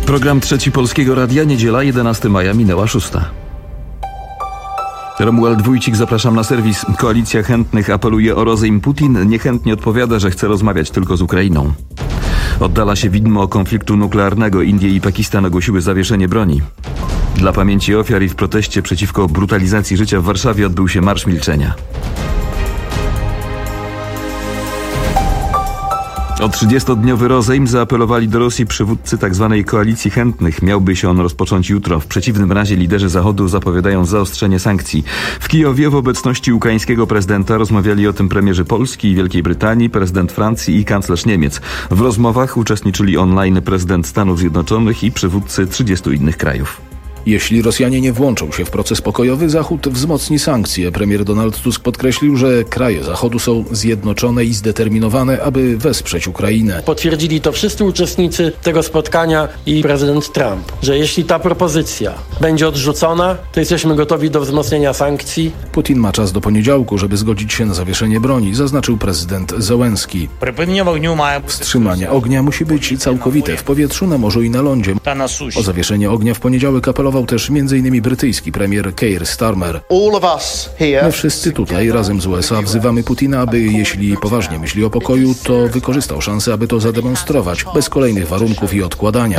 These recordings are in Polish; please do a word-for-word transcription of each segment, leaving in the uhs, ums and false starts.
Program Trzeci Polskiego Radia, niedziela jedenastego maja, minęła szósta. Romuald Wójcik, zapraszam na serwis. Koalicja chętnych apeluje o rozejm. Putin niechętnie odpowiada, że chce rozmawiać tylko z Ukrainą. Oddala się widmo konfliktu nuklearnego. Indie i Pakistan ogłosiły zawieszenie broni. Dla pamięci ofiar i w proteście przeciwko brutalizacji życia w Warszawie odbył się Marsz Milczenia. O trzydziestodniowy rozejm zaapelowali do Rosji przywódcy tzw. koalicji chętnych. Miałby się on rozpocząć jutro. W przeciwnym razie liderzy Zachodu zapowiadają zaostrzenie sankcji. W Kijowie w obecności ukraińskiego prezydenta rozmawiali o tym premierzy Polski i Wielkiej Brytanii, prezydent Francji i kanclerz Niemiec. W rozmowach uczestniczyli online prezydent Stanów Zjednoczonych i przywódcy trzydziestu innych krajów. Jeśli Rosjanie nie włączą się w proces pokojowy, Zachód wzmocni sankcje. Premier Donald Tusk podkreślił, że kraje Zachodu są zjednoczone i zdeterminowane, aby wesprzeć Ukrainę. Potwierdzili to wszyscy uczestnicy tego spotkania i prezydent Trump, że jeśli ta propozycja będzie odrzucona, to jesteśmy gotowi do wzmocnienia sankcji. Putin ma czas do poniedziałku, żeby zgodzić się na zawieszenie broni, zaznaczył prezydent Zełenski. Wstrzymanie ognia musi być całkowite w powietrzu, na morzu i na lądzie. O zawieszenie ognia w poniedziałek apelował też m.in. brytyjski premier Keir Starmer. My wszyscy tutaj razem z U S A wzywamy Putina, aby jeśli poważnie myśli o pokoju, to wykorzystał szansę, aby to zademonstrować, bez kolejnych warunków i odkładania.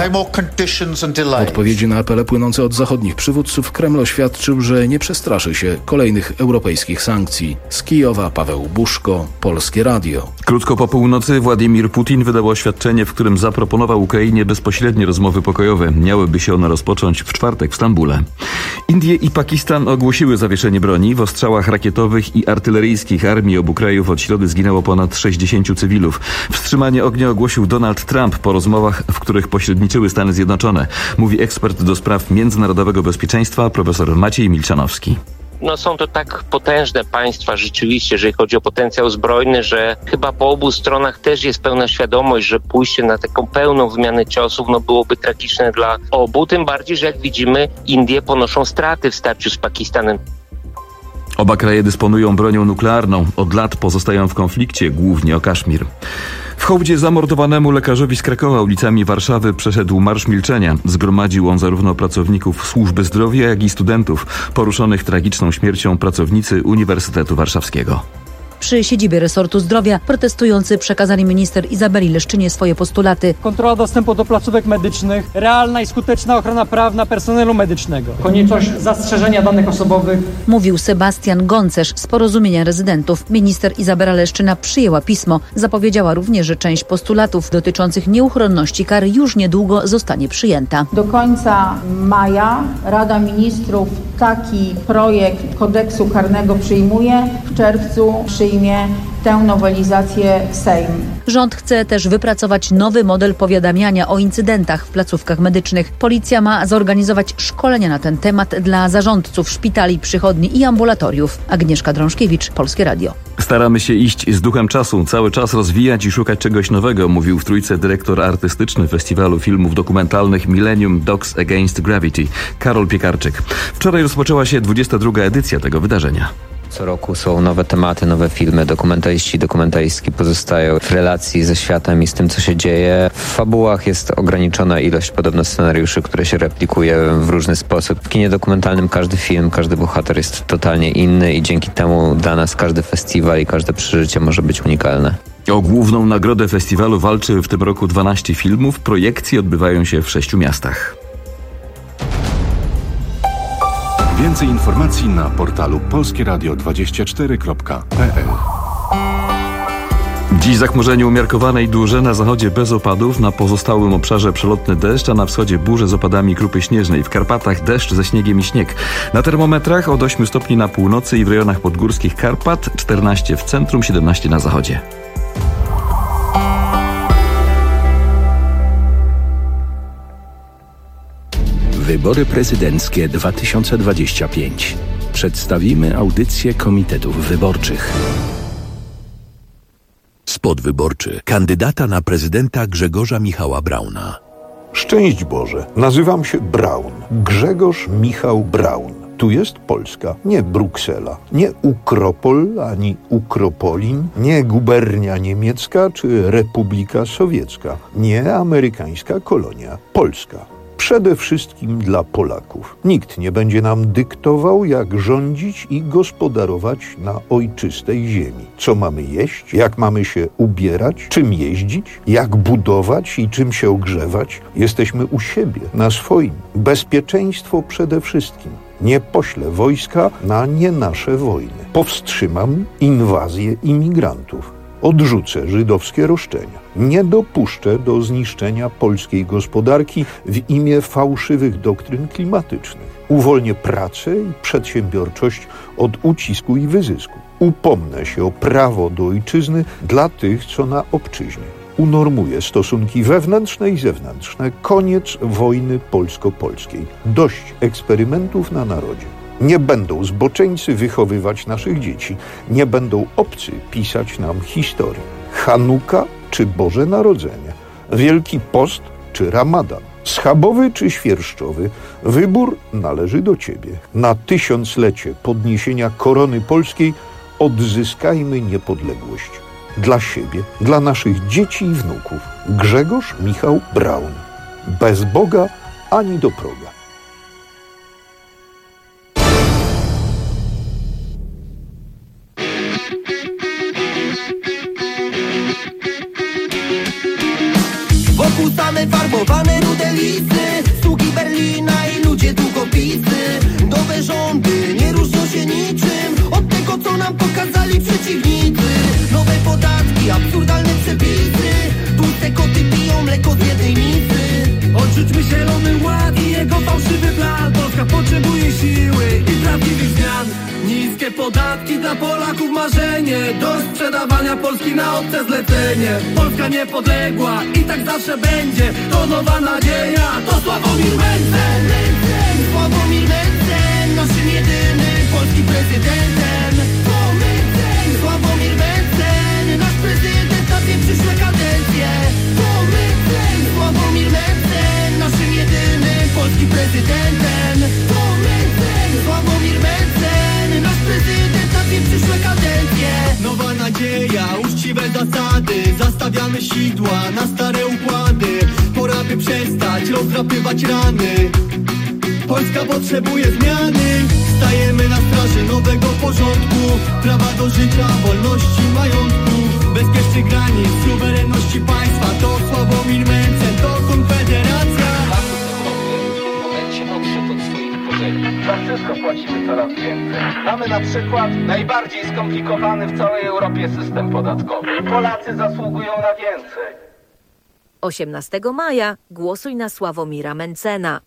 W odpowiedzi na apele płynące od zachodnich przywódców Kreml oświadczył, że nie przestraszy się kolejnych europejskich sankcji. Z Kijowa Paweł Buszko, Polskie Radio. Krótko po północy Władimir Putin wydał oświadczenie, w którym zaproponował Ukrainie bezpośrednie rozmowy pokojowe. Miałyby się one rozpocząć w czwartek w Stambule. Indie i Pakistan ogłosiły zawieszenie broni. W ostrzałach rakietowych i artyleryjskich armii obu krajów od środy zginęło ponad sześćdziesięciu cywilów. Wstrzymanie ognia ogłosił Donald Trump po rozmowach, w których pośredniczyły Stany Zjednoczone. Mówi ekspert do spraw międzynarodowego bezpieczeństwa profesor Maciej Milczanowski. No są to tak potężne państwa rzeczywiście, jeżeli chodzi o potencjał zbrojny, że chyba po obu stronach też jest pełna świadomość, że pójście na taką pełną wymianę ciosów no byłoby tragiczne dla obu, tym bardziej, że jak widzimy Indie ponoszą straty w starciu z Pakistanem. Oba kraje dysponują bronią nuklearną. Od lat pozostają w konflikcie, głównie o Kaszmir. W hołdzie zamordowanemu lekarzowi z Krakowa ulicami Warszawy przeszedł Marsz Milczenia. Zgromadził on zarówno pracowników służby zdrowia, jak i studentów poruszonych tragiczną śmiercią pracownicy Uniwersytetu Warszawskiego. Przy siedzibie resortu zdrowia protestujący przekazali minister Izabeli Leszczynie swoje postulaty. Kontrola dostępu do placówek medycznych, realna i skuteczna ochrona prawna personelu medycznego, konieczność zastrzeżenia danych osobowych. Mówił Sebastian Goncerz z Porozumienia Rezydentów. Minister Izabela Leszczyna przyjęła pismo. Zapowiedziała również, że część postulatów dotyczących nieuchronności kary już niedługo zostanie przyjęta. Do końca maja Rada Ministrów taki projekt kodeksu karnego przyjmuje. W czerwcu przyjmie tę nowelizację Sejm. Rząd chce też wypracować nowy model powiadamiania o incydentach w placówkach medycznych. Policja ma zorganizować szkolenia na ten temat dla zarządców szpitali, przychodni i ambulatoriów. Agnieszka Drążkiewicz, Polskie Radio. Staramy się iść z duchem czasu, cały czas rozwijać i szukać czegoś nowego, mówił w Trójce dyrektor artystyczny Festiwalu Filmów Dokumentalnych Millennium Dogs Against Gravity, Karol Piekarczyk. Wczoraj rozpoczęła się dwudziesta druga edycja tego wydarzenia. Co roku są nowe tematy, nowe filmy. Dokumentaliści, dokumentalistki pozostają w relacji ze światem i z tym, co się dzieje. W fabułach jest ograniczona ilość podobno scenariuszy, które się replikuje w różny sposób. W kinie dokumentalnym każdy film, każdy bohater jest totalnie inny i dzięki temu dla nas każdy festiwal i każde przeżycie może być unikalne. O główną nagrodę festiwalu walczy w tym roku dwanaście filmów. Projekcje odbywają się w sześciu miastach. Więcej informacji na portalu polskie radio dwadzieścia cztery kropka p l. Dziś zachmurzenie umiarkowane i duże, na zachodzie bez opadów, na pozostałym obszarze przelotny deszcz, a na wschodzie burze z opadami krupy śnieżnej. W Karpatach deszcz ze śniegiem i śnieg. Na termometrach od ośmiu stopni na północy i w rejonach podgórskich Karpat, czternaście w centrum, siedemnaście na zachodzie. Wybory prezydenckie dwa tysiące dwadzieścia pięć. Przedstawimy audycję komitetów wyborczych. Spot wyborczy kandydata na prezydenta Grzegorza Michała Brauna. Szczęść Boże, nazywam się Braun. Grzegorz Michał Braun. Tu jest Polska, nie Bruksela, nie Ukropol ani Ukropolin, nie gubernia niemiecka czy Republika Sowiecka, nie amerykańska kolonia. Polska. Przede wszystkim dla Polaków. Nikt nie będzie nam dyktował, jak rządzić i gospodarować na ojczystej ziemi. Co mamy jeść, jak mamy się ubierać, czym jeździć, jak budować i czym się ogrzewać. Jesteśmy u siebie, na swoim. Bezpieczeństwo przede wszystkim. Nie poślę wojska na nie nasze wojny. Powstrzymam inwazję imigrantów. Odrzucę żydowskie roszczenia. Nie dopuszczę do zniszczenia polskiej gospodarki w imię fałszywych doktryn klimatycznych. Uwolnię pracę i przedsiębiorczość od ucisku i wyzysku. Upomnę się o prawo do ojczyzny dla tych, co na obczyźnie. Unormuję stosunki wewnętrzne i zewnętrzne. Koniec wojny polsko-polskiej. Dość eksperymentów na narodzie. Nie będą zboczeńcy wychowywać naszych dzieci. Nie będą obcy pisać nam historii. Chanuka czy Boże Narodzenie. Wielki Post czy Ramadan. Schabowy czy świerszczowy. Wybór należy do ciebie. Na tysiąclecie podniesienia korony polskiej odzyskajmy niepodległość. Dla siebie, dla naszych dzieci i wnuków. Grzegorz Michał Braun. Bez Boga ani do proga. Wokół same farbowane rude listy, sługi Berlina i ludzie długopisy. Nowe rządy nie różnią się niczym od tego, co nam pokazali przeciwnicy. Nowe podatki, absurdalne przepisy, tłuste koty piją mleko z jednej misy. Odrzućmy zielony ład i jego fałszywy plan. Polska potrzebuje siły i prawdziwych zmian. Niskie podatki dla Polaków marzenie. Dość sprzedawania Polski na obce zlecenie. Polska niepodległa i tak zawsze będzie. To nowa nadzieja, to Sławomir Mencen. Sławomir Mencen, naszym jedynym polskim prezydentem. To Mencen, Sławomir Mencen, nasz prezydent na dwie przyszłe kadencje. To Mencen, Sławomir Mencen, naszym jedynym polskim prezydentem. To Mencen, Sławomir Mencen, nasz prezydent na dwie przyszłe kadencje. Nowa nadzieja, uczciwe zasady. Zastawiamy sidła na stare układy. Pora by przestać rozdrapywać rany. Polska potrzebuje zmiany. Stajemy na straży nowego porządku. Prawa do życia, wolności, majątku. Bezpiecznych granic, suwerenności państwa. To Sławomir Mencen, to Konfederacja. W momencie odszedł od swoich korzeni. Za wszystko płacimy coraz więcej. Mamy na przykład najbardziej skomplikowany w całej Europie system podatkowy. Polacy zasługują na więcej. osiemnastego maja głosuj na Sławomira Mencena.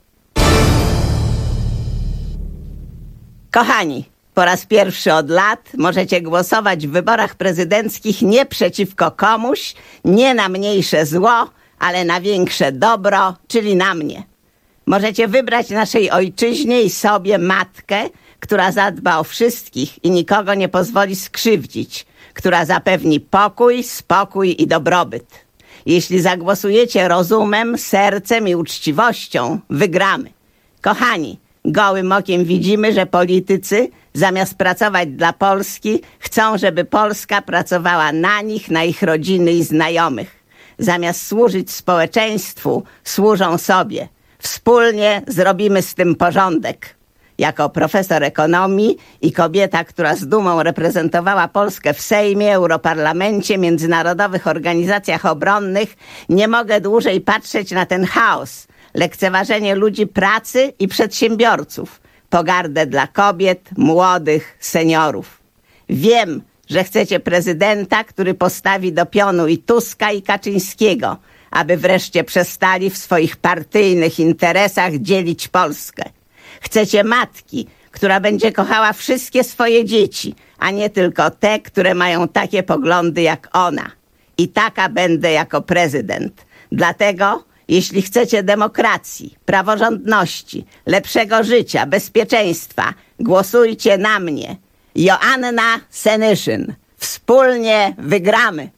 Kochani, po raz pierwszy od lat możecie głosować w wyborach prezydenckich nie przeciwko komuś, nie na mniejsze zło, ale na większe dobro, czyli na mnie. Możecie wybrać naszej ojczyźnie i sobie matkę, która zadba o wszystkich i nikogo nie pozwoli skrzywdzić, która zapewni pokój, spokój i dobrobyt. Jeśli zagłosujecie rozumem, sercem i uczciwością, wygramy. Kochani, gołym okiem widzimy, że politycy zamiast pracować dla Polski, chcą, żeby Polska pracowała na nich, na ich rodziny i znajomych. Zamiast służyć społeczeństwu, służą sobie. Wspólnie zrobimy z tym porządek. Jako profesor ekonomii i kobieta, która z dumą reprezentowała Polskę w Sejmie, Europarlamencie, międzynarodowych organizacjach obronnych, nie mogę dłużej patrzeć na ten chaos, lekceważenie ludzi pracy i przedsiębiorców, pogardę dla kobiet, młodych, seniorów. Wiem, że chcecie prezydenta, który postawi do pionu i Tuska, i Kaczyńskiego, aby wreszcie przestali w swoich partyjnych interesach dzielić Polskę. Chcecie matki, która będzie kochała wszystkie swoje dzieci, a nie tylko te, które mają takie poglądy jak ona. I taka będę jako prezydent. Dlatego, jeśli chcecie demokracji, praworządności, lepszego życia, bezpieczeństwa, głosujcie na mnie. Joanna Senyszyn. Wspólnie wygramy.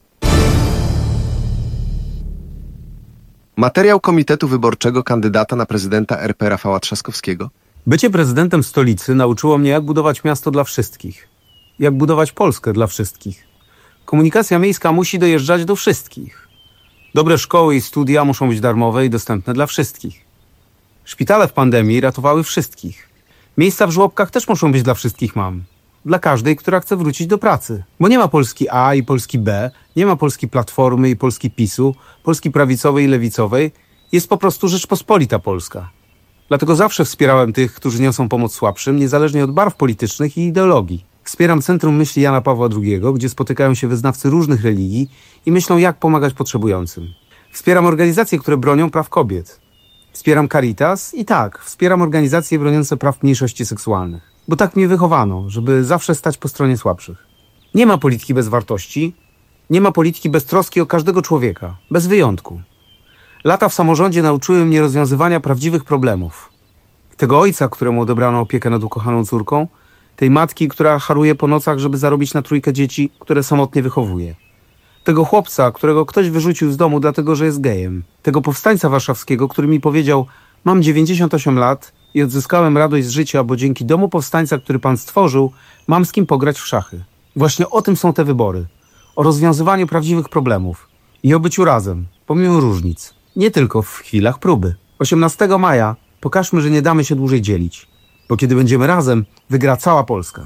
Materiał Komitetu Wyborczego kandydata na prezydenta R P Rafała Trzaskowskiego Bycie prezydentem stolicy nauczyło mnie, jak budować miasto dla wszystkich. Jak budować Polskę dla wszystkich. Komunikacja miejska musi dojeżdżać do wszystkich. Dobre szkoły i studia muszą być darmowe i dostępne dla wszystkich. Szpitale w pandemii ratowały wszystkich. Miejsca w żłobkach też muszą być dla wszystkich mam. Dla każdej, która chce wrócić do pracy. Bo nie ma Polski A i Polski B, nie ma Polski Platformy i Polski PiSu, Polski prawicowej i lewicowej. Jest po prostu Rzeczpospolita Polska. Dlatego zawsze wspierałem tych, którzy niosą pomoc słabszym, niezależnie od barw politycznych i ideologii. Wspieram Centrum Myśli Jana Pawła drugiego, gdzie spotykają się wyznawcy różnych religii i myślą, jak pomagać potrzebującym. Wspieram organizacje, które bronią praw kobiet. Wspieram Caritas i tak, wspieram organizacje broniące praw mniejszości seksualnych. Bo tak mnie wychowano, żeby zawsze stać po stronie słabszych. Nie ma polityki bez wartości, nie ma polityki bez troski o każdego człowieka, bez wyjątku. Lata w samorządzie nauczyły mnie rozwiązywania prawdziwych problemów. Tego ojca, któremu odebrano opiekę nad ukochaną córką, tej matki, która haruje po nocach, żeby zarobić na trójkę dzieci, które samotnie wychowuje. Tego chłopca, którego ktoś wyrzucił z domu dlatego, że jest gejem. Tego powstańca warszawskiego, który mi powiedział: mam dziewięćdziesiąt osiem lat i odzyskałem radość z życia, bo dzięki domu powstańca, który pan stworzył, mam z kim pograć w szachy. Właśnie o tym są te wybory. O rozwiązywaniu prawdziwych problemów. I o byciu razem, pomimo różnic. Nie tylko w chwilach próby. osiemnastego maja pokażmy, że nie damy się dłużej dzielić. Bo kiedy będziemy razem, wygra cała Polska.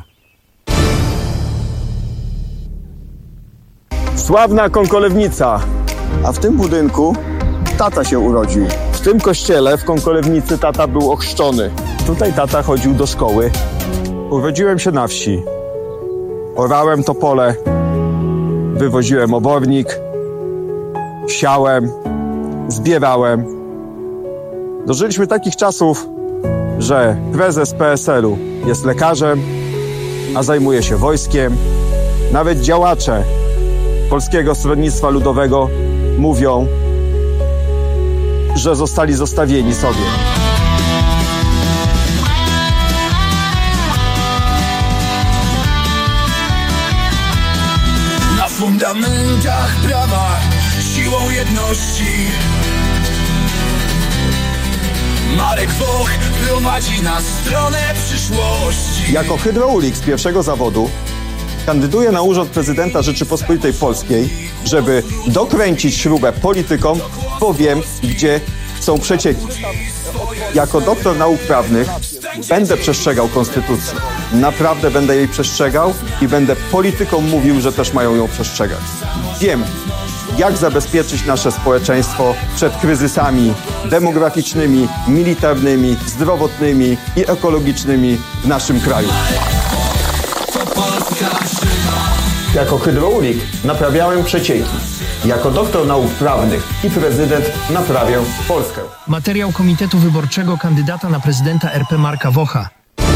Sławna Konkolewnica. A w tym budynku tata się urodził. W tym kościele w Konkolewnicy tata był ochrzczony. Tutaj tata chodził do szkoły. Urodziłem się na wsi. Orałem to pole. Wywoziłem obornik. Siałem. Zbierałem. Dożyliśmy takich czasów, że prezes P S L u jest lekarzem, a zajmuje się wojskiem. Nawet działacze Polskiego Stronnictwa Ludowego mówią, że zostali zostawieni sobie. Na fundamentach prawa, siłą jedności Marek Woch prowadzi na stronę przyszłości. Jako hydraulik z pierwszego zawodu kandyduję na urząd prezydenta Rzeczypospolitej Polskiej, żeby dokręcić śrubę politykom, bo wiem, gdzie są przecieki. Jako doktor nauk prawnych będę przestrzegał konstytucji. Naprawdę będę jej przestrzegał i będę politykom mówił, że też mają ją przestrzegać. Wiem, jak zabezpieczyć nasze społeczeństwo przed kryzysami demograficznymi, militarnymi, zdrowotnymi i ekologicznymi w naszym kraju. Jako hydraulik naprawiałem przecieki. Jako doktor nauk prawnych i prezydent naprawię Polskę. Materiał Komitetu Wyborczego kandydata na prezydenta R P Marka Wocha.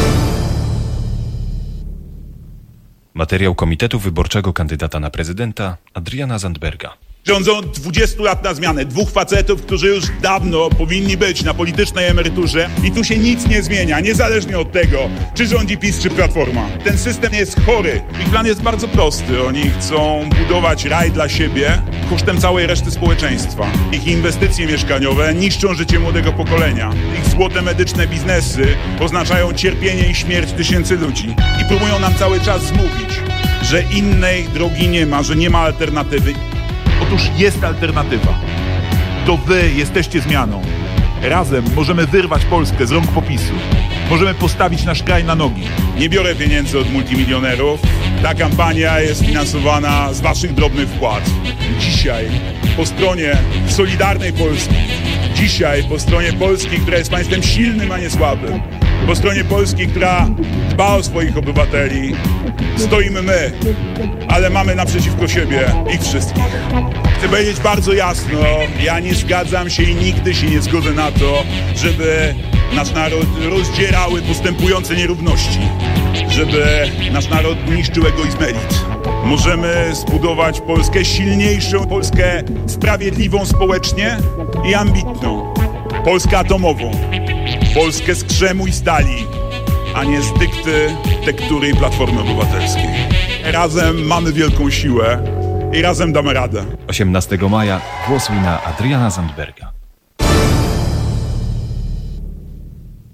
Materiał Komitetu Wyborczego kandydata na prezydenta Adriana Zandberga. Rządzą dwudziestu lat na zmianę. Dwóch facetów, którzy już dawno powinni być na politycznej emeryturze i tu się nic nie zmienia, niezależnie od tego, czy rządzi PiS, czy Platforma. Ten system jest chory. Ich plan jest bardzo prosty. Oni chcą budować raj dla siebie kosztem całej reszty społeczeństwa. Ich inwestycje mieszkaniowe niszczą życie młodego pokolenia. Ich złote medyczne biznesy oznaczają cierpienie i śmierć tysięcy ludzi. I próbują nam cały czas zmówić, że innej drogi nie ma, że nie ma alternatywy. Otóż jest alternatywa. To wy jesteście zmianą. Razem możemy wyrwać Polskę z rąk popisu. Możemy postawić nasz kraj na nogi. Nie biorę pieniędzy od multimilionerów. Ta kampania jest finansowana z waszych drobnych wpłat. Dzisiaj po stronie Solidarnej Polski, dzisiaj po stronie Polski, która jest państwem silnym, a nie słabym, po stronie Polski, która dba o swoich obywateli, stoimy my, ale mamy naprzeciwko siebie ich wszystkich. Chcę powiedzieć bardzo jasno, ja nie zgadzam się i nigdy się nie zgodzę na to, żeby nasz naród rozdzierały postępujące nierówności, żeby nasz naród niszczył egoizm elit. Możemy zbudować Polskę silniejszą, Polskę sprawiedliwą społecznie i ambitną. Polskę atomową, Polskę z krzemu i stali, a nie z dykty, tektury i Platformy Obywatelskiej. Razem mamy wielką siłę i razem damy radę. osiemnastego maja głosuj na Adriana Zandberga.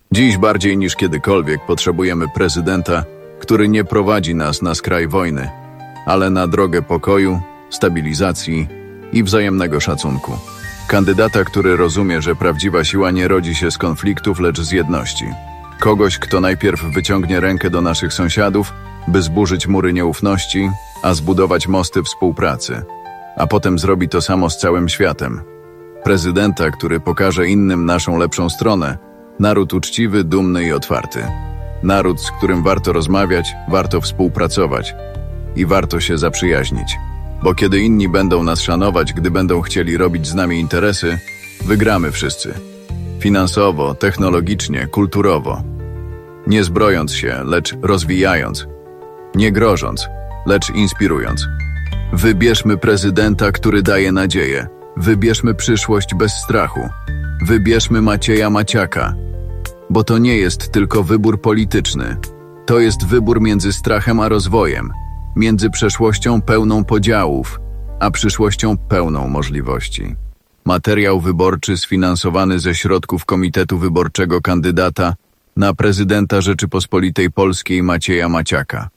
Dziś bardziej niż kiedykolwiek potrzebujemy prezydenta, który nie prowadzi nas na skraj wojny, ale na drogę pokoju, stabilizacji i wzajemnego szacunku. Kandydata, który rozumie, że prawdziwa siła nie rodzi się z konfliktów, lecz z jedności. Kogoś, kto najpierw wyciągnie rękę do naszych sąsiadów, by zburzyć mury nieufności, a zbudować mosty współpracy, a potem zrobi to samo z całym światem. Prezydenta, który pokaże innym naszą lepszą stronę, naród uczciwy, dumny i otwarty. Naród, z którym warto rozmawiać, warto współpracować i warto się zaprzyjaźnić. Bo kiedy inni będą nas szanować, gdy będą chcieli robić z nami interesy, wygramy wszyscy. Finansowo, technologicznie, kulturowo. Nie zbrojąc się, lecz rozwijając. Nie grożąc, lecz inspirując. Wybierzmy prezydenta, który daje nadzieję. Wybierzmy przyszłość bez strachu. Wybierzmy Macieja Maciaka. Bo to nie jest tylko wybór polityczny. To jest wybór między strachem a rozwojem. Między przeszłością pełną podziałów, a przyszłością pełną możliwości. Materiał wyborczy sfinansowany ze środków Komitetu Wyborczego kandydata na prezydenta Rzeczypospolitej Polskiej Macieja Maciaka.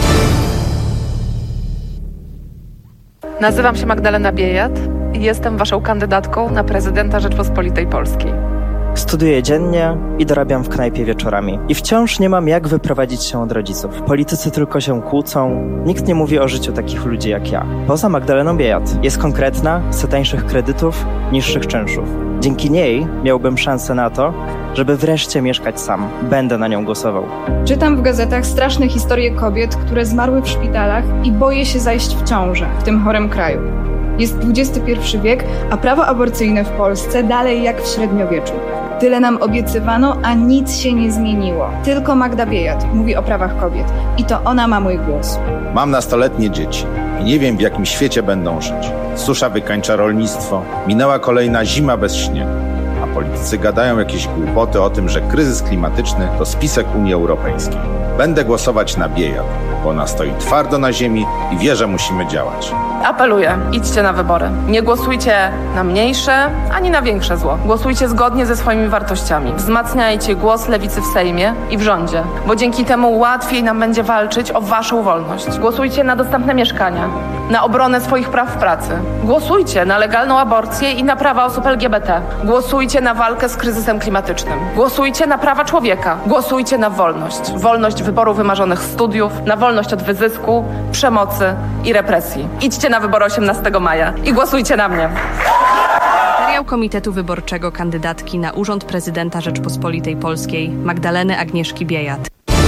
Nazywam się Magdalena Biejat i jestem waszą kandydatką na prezydenta Rzeczypospolitej Polskiej. Studiuję dziennie i dorabiam w knajpie wieczorami. I wciąż nie mam jak wyprowadzić się od rodziców. Politycy tylko się kłócą. Nikt nie mówi o życiu takich ludzi jak ja. Poza Magdaleną Biejat. Jest konkretna, chce tańszych kredytów, niższych czynszów. Dzięki niej miałbym szansę na to, żeby wreszcie mieszkać sam. Będę na nią głosował. Czytam w gazetach straszne historie kobiet, które zmarły w szpitalach i boję się zajść w ciążę w tym chorym kraju. Jest dwudziesty pierwszy wiek, a prawo aborcyjne w Polsce dalej jak w średniowieczu. Tyle nam obiecywano, a nic się nie zmieniło. Tylko Magda Biejat mówi o prawach kobiet i to ona ma mój głos. Mam nastoletnie dzieci i nie wiem, w jakim świecie będą żyć. Susza wykańcza rolnictwo, minęła kolejna zima bez śniegu, a politycy gadają jakieś głupoty o tym, że kryzys klimatyczny to spisek Unii Europejskiej. Będę głosować na Biejat, bo ona stoi twardo na ziemi i wie, że musimy działać. Apeluję, idźcie na wybory. Nie głosujcie na mniejsze, ani na większe zło. Głosujcie zgodnie ze swoimi wartościami. Wzmacniajcie głos lewicy w Sejmie i w rządzie, bo dzięki temu łatwiej nam będzie walczyć o waszą wolność. Głosujcie na dostępne mieszkania, na obronę swoich praw w pracy. Głosujcie na legalną aborcję i na prawa osób L G B T. Głosujcie na walkę z kryzysem klimatycznym. Głosujcie na prawa człowieka. Głosujcie na wolność. Wolność wyboru wymarzonych studiów, na wolność od wyzysku, przemocy i represji. Idźcie na wybory osiemnastego maja i głosujcie na mnie. Materiał Komitetu Wyborczego kandydatki na urząd prezydenta Rzeczypospolitej Polskiej Magdaleny Agnieszki Biejat.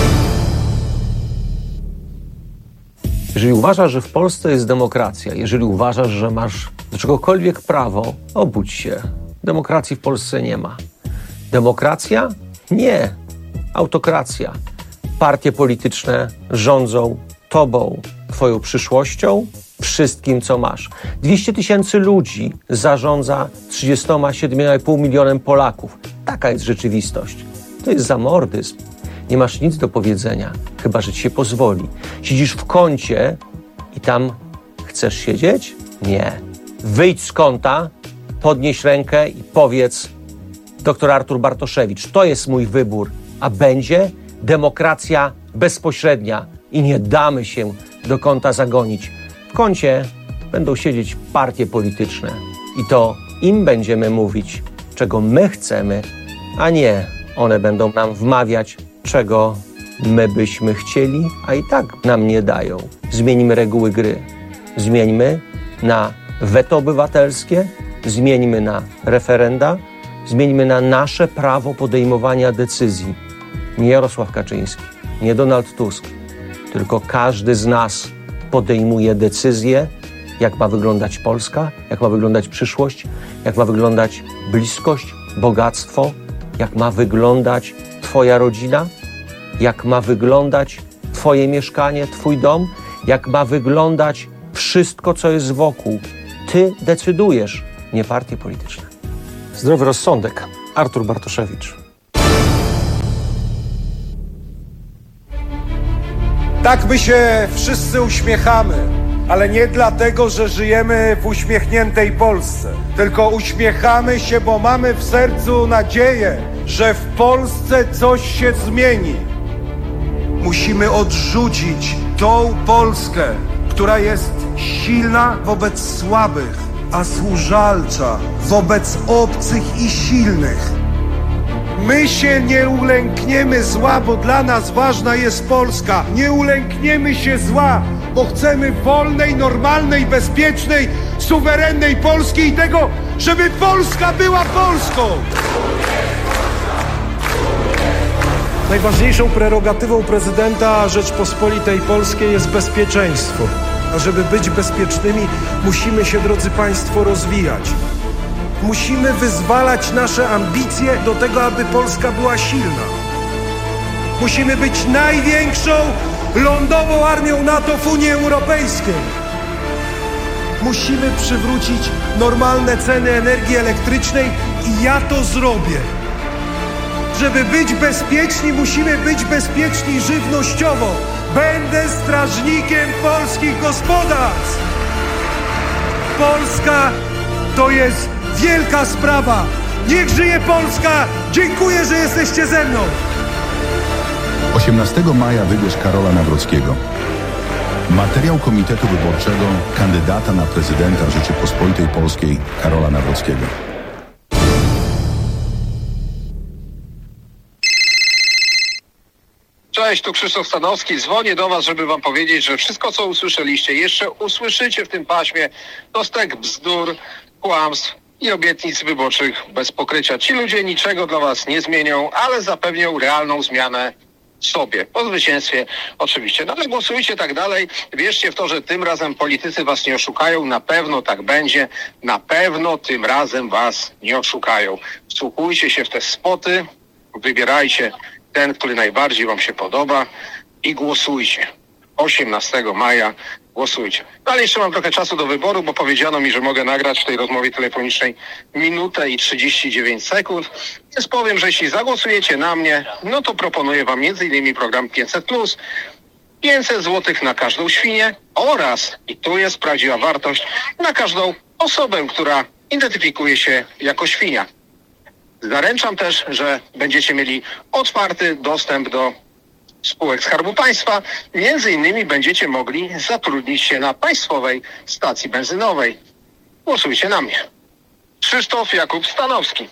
Jeżeli uważasz, że w Polsce jest demokracja, jeżeli uważasz, że masz do czegokolwiek prawo, obudź się. Demokracji w Polsce nie ma. Demokracja? Nie. Autokracja. Partie polityczne rządzą tobą, twoją przyszłością, wszystkim, co masz. dwieście tysięcy ludzi zarządza trzydziestoma siedmioma i pół milionem Polaków. Taka jest rzeczywistość. To jest zamordyzm. Nie masz nic do powiedzenia, chyba że ci się pozwoli. Siedzisz w kącie i tam chcesz siedzieć? Nie. Wyjdź z kąta, podnieś rękę i powiedz: doktor Artur Bartoszewicz, to jest mój wybór, a będzie demokracja bezpośrednia i nie damy się do kąta zagonić. W kącie będą siedzieć partie polityczne i to im będziemy mówić, czego my chcemy, a nie one będą nam wmawiać, czego my byśmy chcieli, a i tak nam nie dają. Zmieńmy reguły gry. Zmieńmy na weto obywatelskie, zmieńmy na referenda, zmieńmy na nasze prawo podejmowania decyzji. Nie Jarosław Kaczyński, nie Donald Tusk, tylko każdy z nas podejmuje decyzję, jak ma wyglądać Polska, jak ma wyglądać przyszłość, jak ma wyglądać bliskość, bogactwo, jak ma wyglądać twoja rodzina, jak ma wyglądać twoje mieszkanie, twój dom, jak ma wyglądać wszystko, co jest wokół. Ty decydujesz, nie partie polityczne. Zdrowy rozsądek. Artur Bartoszewicz. Tak my się wszyscy uśmiechamy, Ale nie dlatego, że żyjemy w uśmiechniętej Polsce, tylko uśmiechamy się, bo mamy w sercu nadzieję, że w Polsce coś się zmieni. Musimy odrzucić tą Polskę, która jest silna wobec słabych, a służalcza wobec obcych i silnych. My się nie ulękniemy zła, bo dla nas ważna jest Polska. Nie ulękniemy się zła, bo chcemy wolnej, normalnej, bezpiecznej, suwerennej Polski i tego, żeby Polska była Polską. Najważniejszą prerogatywą prezydenta Rzeczpospolitej Polskiej jest bezpieczeństwo. A żeby być bezpiecznymi, musimy się, drodzy Państwo, rozwijać. Musimy wyzwalać nasze ambicje do tego, aby Polska była silna. Musimy być największą lądową armią NATO w Unii Europejskiej. Musimy przywrócić normalne ceny energii elektrycznej i ja to zrobię. Żeby być bezpieczni, musimy być bezpieczni żywnościowo. Będę strażnikiem polskich gospodarstw. Polska to jest wielka sprawa. Niech żyje Polska! Dziękuję, że jesteście ze mną. osiemnastego maja wybierz Karola Nawrockiego. Materiał Komitetu Wyborczego kandydata na prezydenta Rzeczypospolitej Polskiej Karola Nawrockiego. Cześć, tu Krzysztof Stanowski. Dzwonię do Was, żeby Wam powiedzieć, że wszystko, co usłyszeliście, jeszcze usłyszycie w tym paśmie, to stek bzdur, kłamstw i obietnic wyborczych bez pokrycia. Ci ludzie niczego dla Was nie zmienią, ale zapewnią realną zmianę sobie. Po zwycięstwie oczywiście. No ale głosujcie tak dalej. Wierzcie w to, że tym razem politycy Was nie oszukają. Na pewno tak będzie. Na pewno tym razem Was nie oszukają. Wsłuchujcie się w te spoty. Wybierajcie ten, który najbardziej Wam się podoba i głosujcie. osiemnastego maja głosujcie. No ale jeszcze mam trochę czasu do wyboru, bo powiedziano mi, że mogę nagrać w tej rozmowie telefonicznej minutę i trzydzieści dziewięć sekund. Więc powiem, że jeśli zagłosujecie na mnie, no to proponuję Wam między innymi program pięćset plus, pięćset złotych na każdą świnię oraz, i tu jest prawdziwa wartość, na każdą osobę, która identyfikuje się jako świnia. Zaręczam też, że będziecie mieli otwarty dostęp do spółek Skarbu Państwa. Między innymi będziecie mogli zatrudnić się na państwowej stacji benzynowej. Głosujcie na mnie. Krzysztof Jakub Stanowski.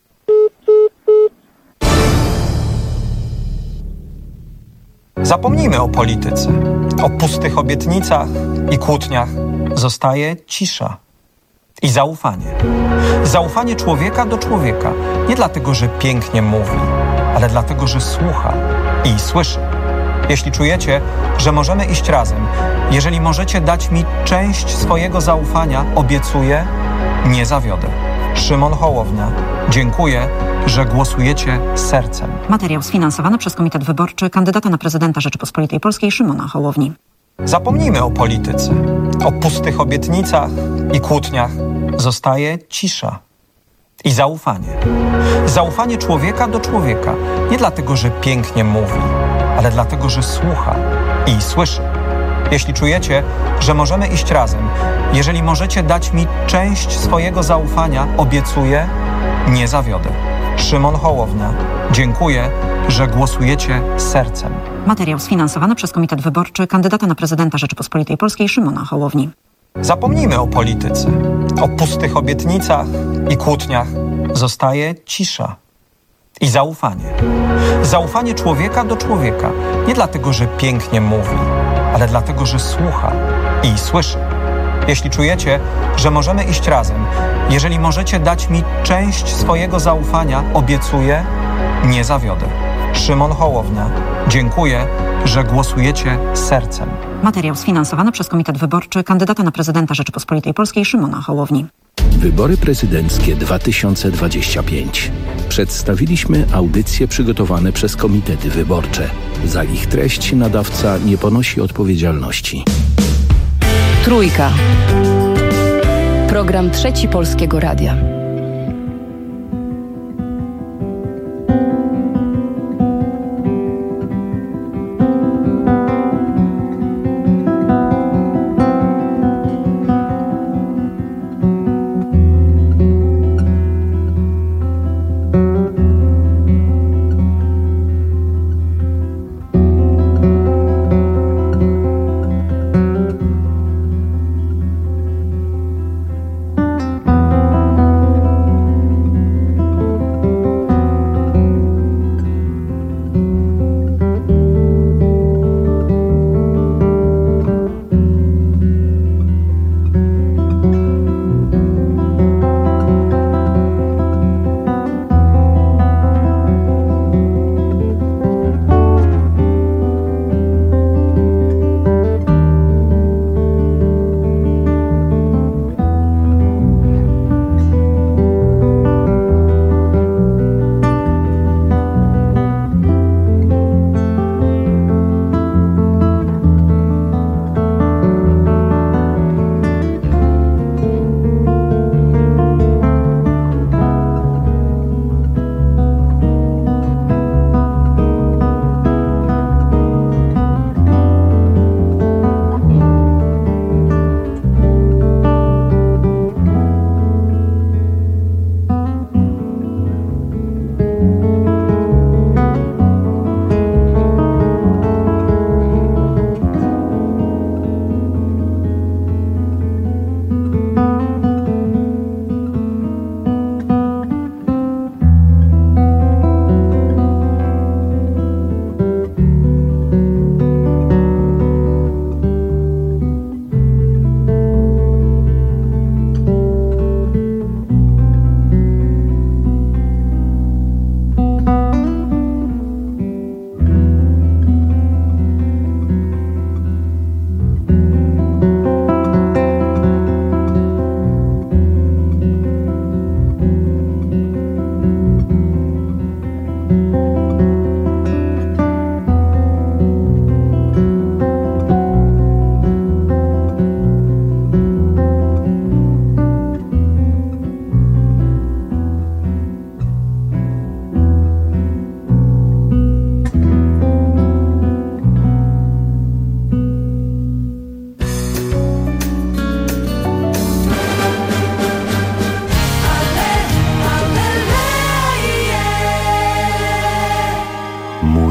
Zapomnijmy o polityce, o pustych obietnicach i kłótniach. Zostaje cisza i zaufanie. Zaufanie człowieka do człowieka. Nie dlatego, że pięknie mówi, ale dlatego, że słucha i słyszy. Jeśli czujecie, że możemy iść razem, jeżeli możecie dać mi część swojego zaufania, obiecuję, nie zawiodę. Szymon Hołownia. Dziękuję, że głosujecie sercem. Materiał sfinansowany przez Komitet Wyborczy kandydata na prezydenta Rzeczypospolitej Polskiej Szymona Hołowni. Zapomnijmy o polityce, o pustych obietnicach i kłótniach. Zostaje cisza i zaufanie. Zaufanie człowieka do człowieka. Nie dlatego, że pięknie mówi, ale dlatego, że słucha i słyszy. Jeśli czujecie, że możemy iść razem, jeżeli możecie dać mi część swojego zaufania, obiecuję, nie zawiodę. Szymon Hołownia. Dziękuję, że głosujecie sercem. Materiał sfinansowany przez Komitet Wyborczy kandydata na prezydenta Rzeczypospolitej Polskiej Szymona Hołowni. Zapomnijmy o polityce, o pustych obietnicach i kłótniach. Zostaje cisza i zaufanie. Zaufanie człowieka do człowieka. Nie dlatego, że pięknie mówi, ale dlatego, że słucha i słyszy. Jeśli czujecie, że możemy iść razem, jeżeli możecie dać mi część swojego zaufania, obiecuję, nie zawiodę. Szymon Hołownia. Dziękuję, że głosujecie sercem. Materiał sfinansowany przez Komitet Wyborczy kandydata na prezydenta Rzeczypospolitej Polskiej Szymona Hołowni. Wybory prezydenckie dwa tysiące dwadzieścia pięć. Przedstawiliśmy audycje przygotowane przez komitety wyborcze. Za ich treść nadawca nie ponosi odpowiedzialności. Trójka. Program Trzeci Polskiego Radia.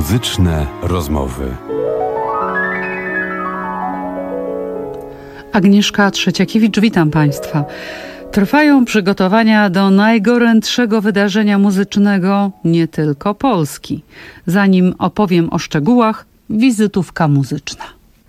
Muzyczne rozmowy. Agnieszka Trzeciakiewicz, witam Państwa. Trwają przygotowania do najgorętszego wydarzenia muzycznego nie tylko Polski. Zanim opowiem o szczegółach, wizytówka muzyczna.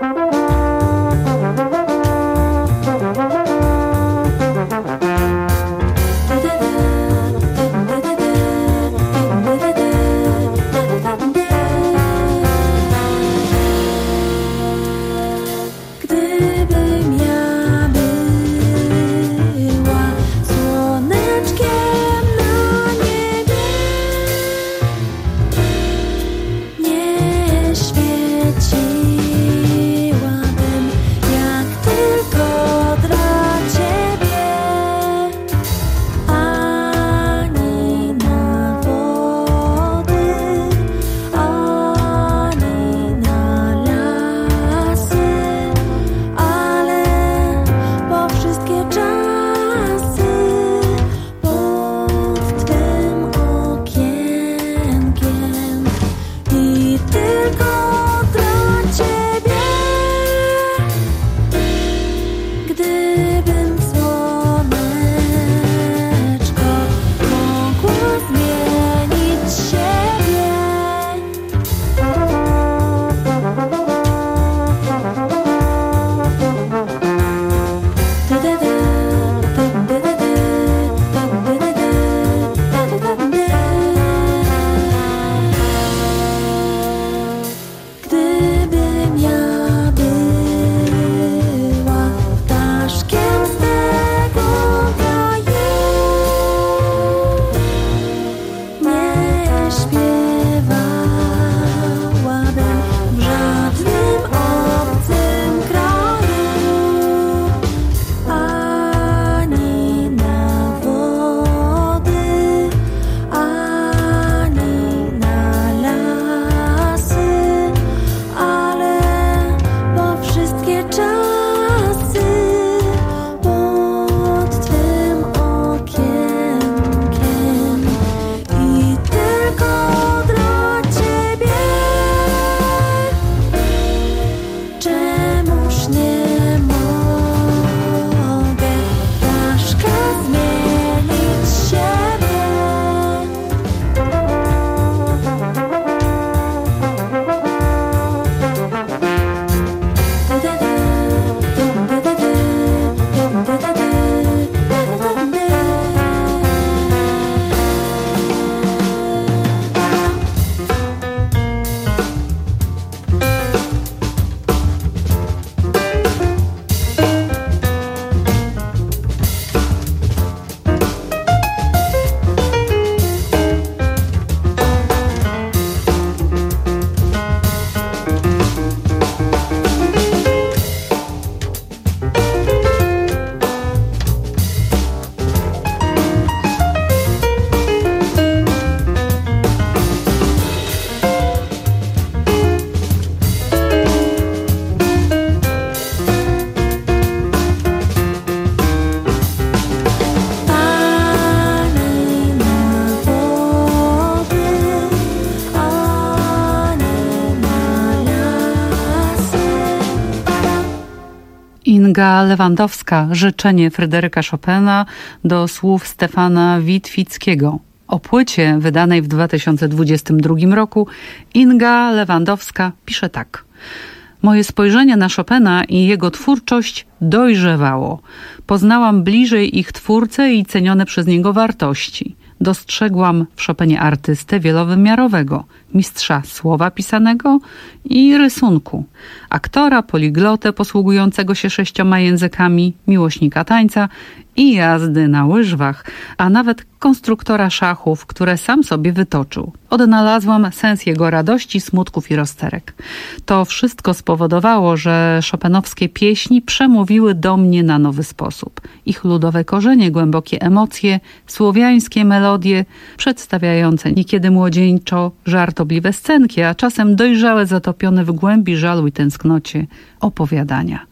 Inga Lewandowska, życzenie Fryderyka Chopina do słów Stefana Witwickiego. O płycie wydanej w dwa tysiące dwudziestym drugim roku Inga Lewandowska pisze tak. Moje spojrzenie na Chopina i jego twórczość dojrzewało. Poznałam bliżej ich twórcę i cenione przez niego wartości. Dostrzegłam w Chopinie artystę wielowymiarowego, mistrza słowa pisanego i rysunku, aktora, poliglotę posługującego się sześcioma językami, miłośnika tańca i jazdy na łyżwach, a nawet konstruktora szachów, które sam sobie wytoczył. Odnalazłam sens jego radości, smutków i rozterek. To wszystko spowodowało, że chopinowskie pieśni przemówiły do mnie na nowy sposób. Ich ludowe korzenie, głębokie emocje, słowiańskie melodie, przedstawiające niekiedy młodzieńczo żartobliwe scenki, a czasem dojrzałe, zatopione w głębi żalu i tęsknocie opowiadania.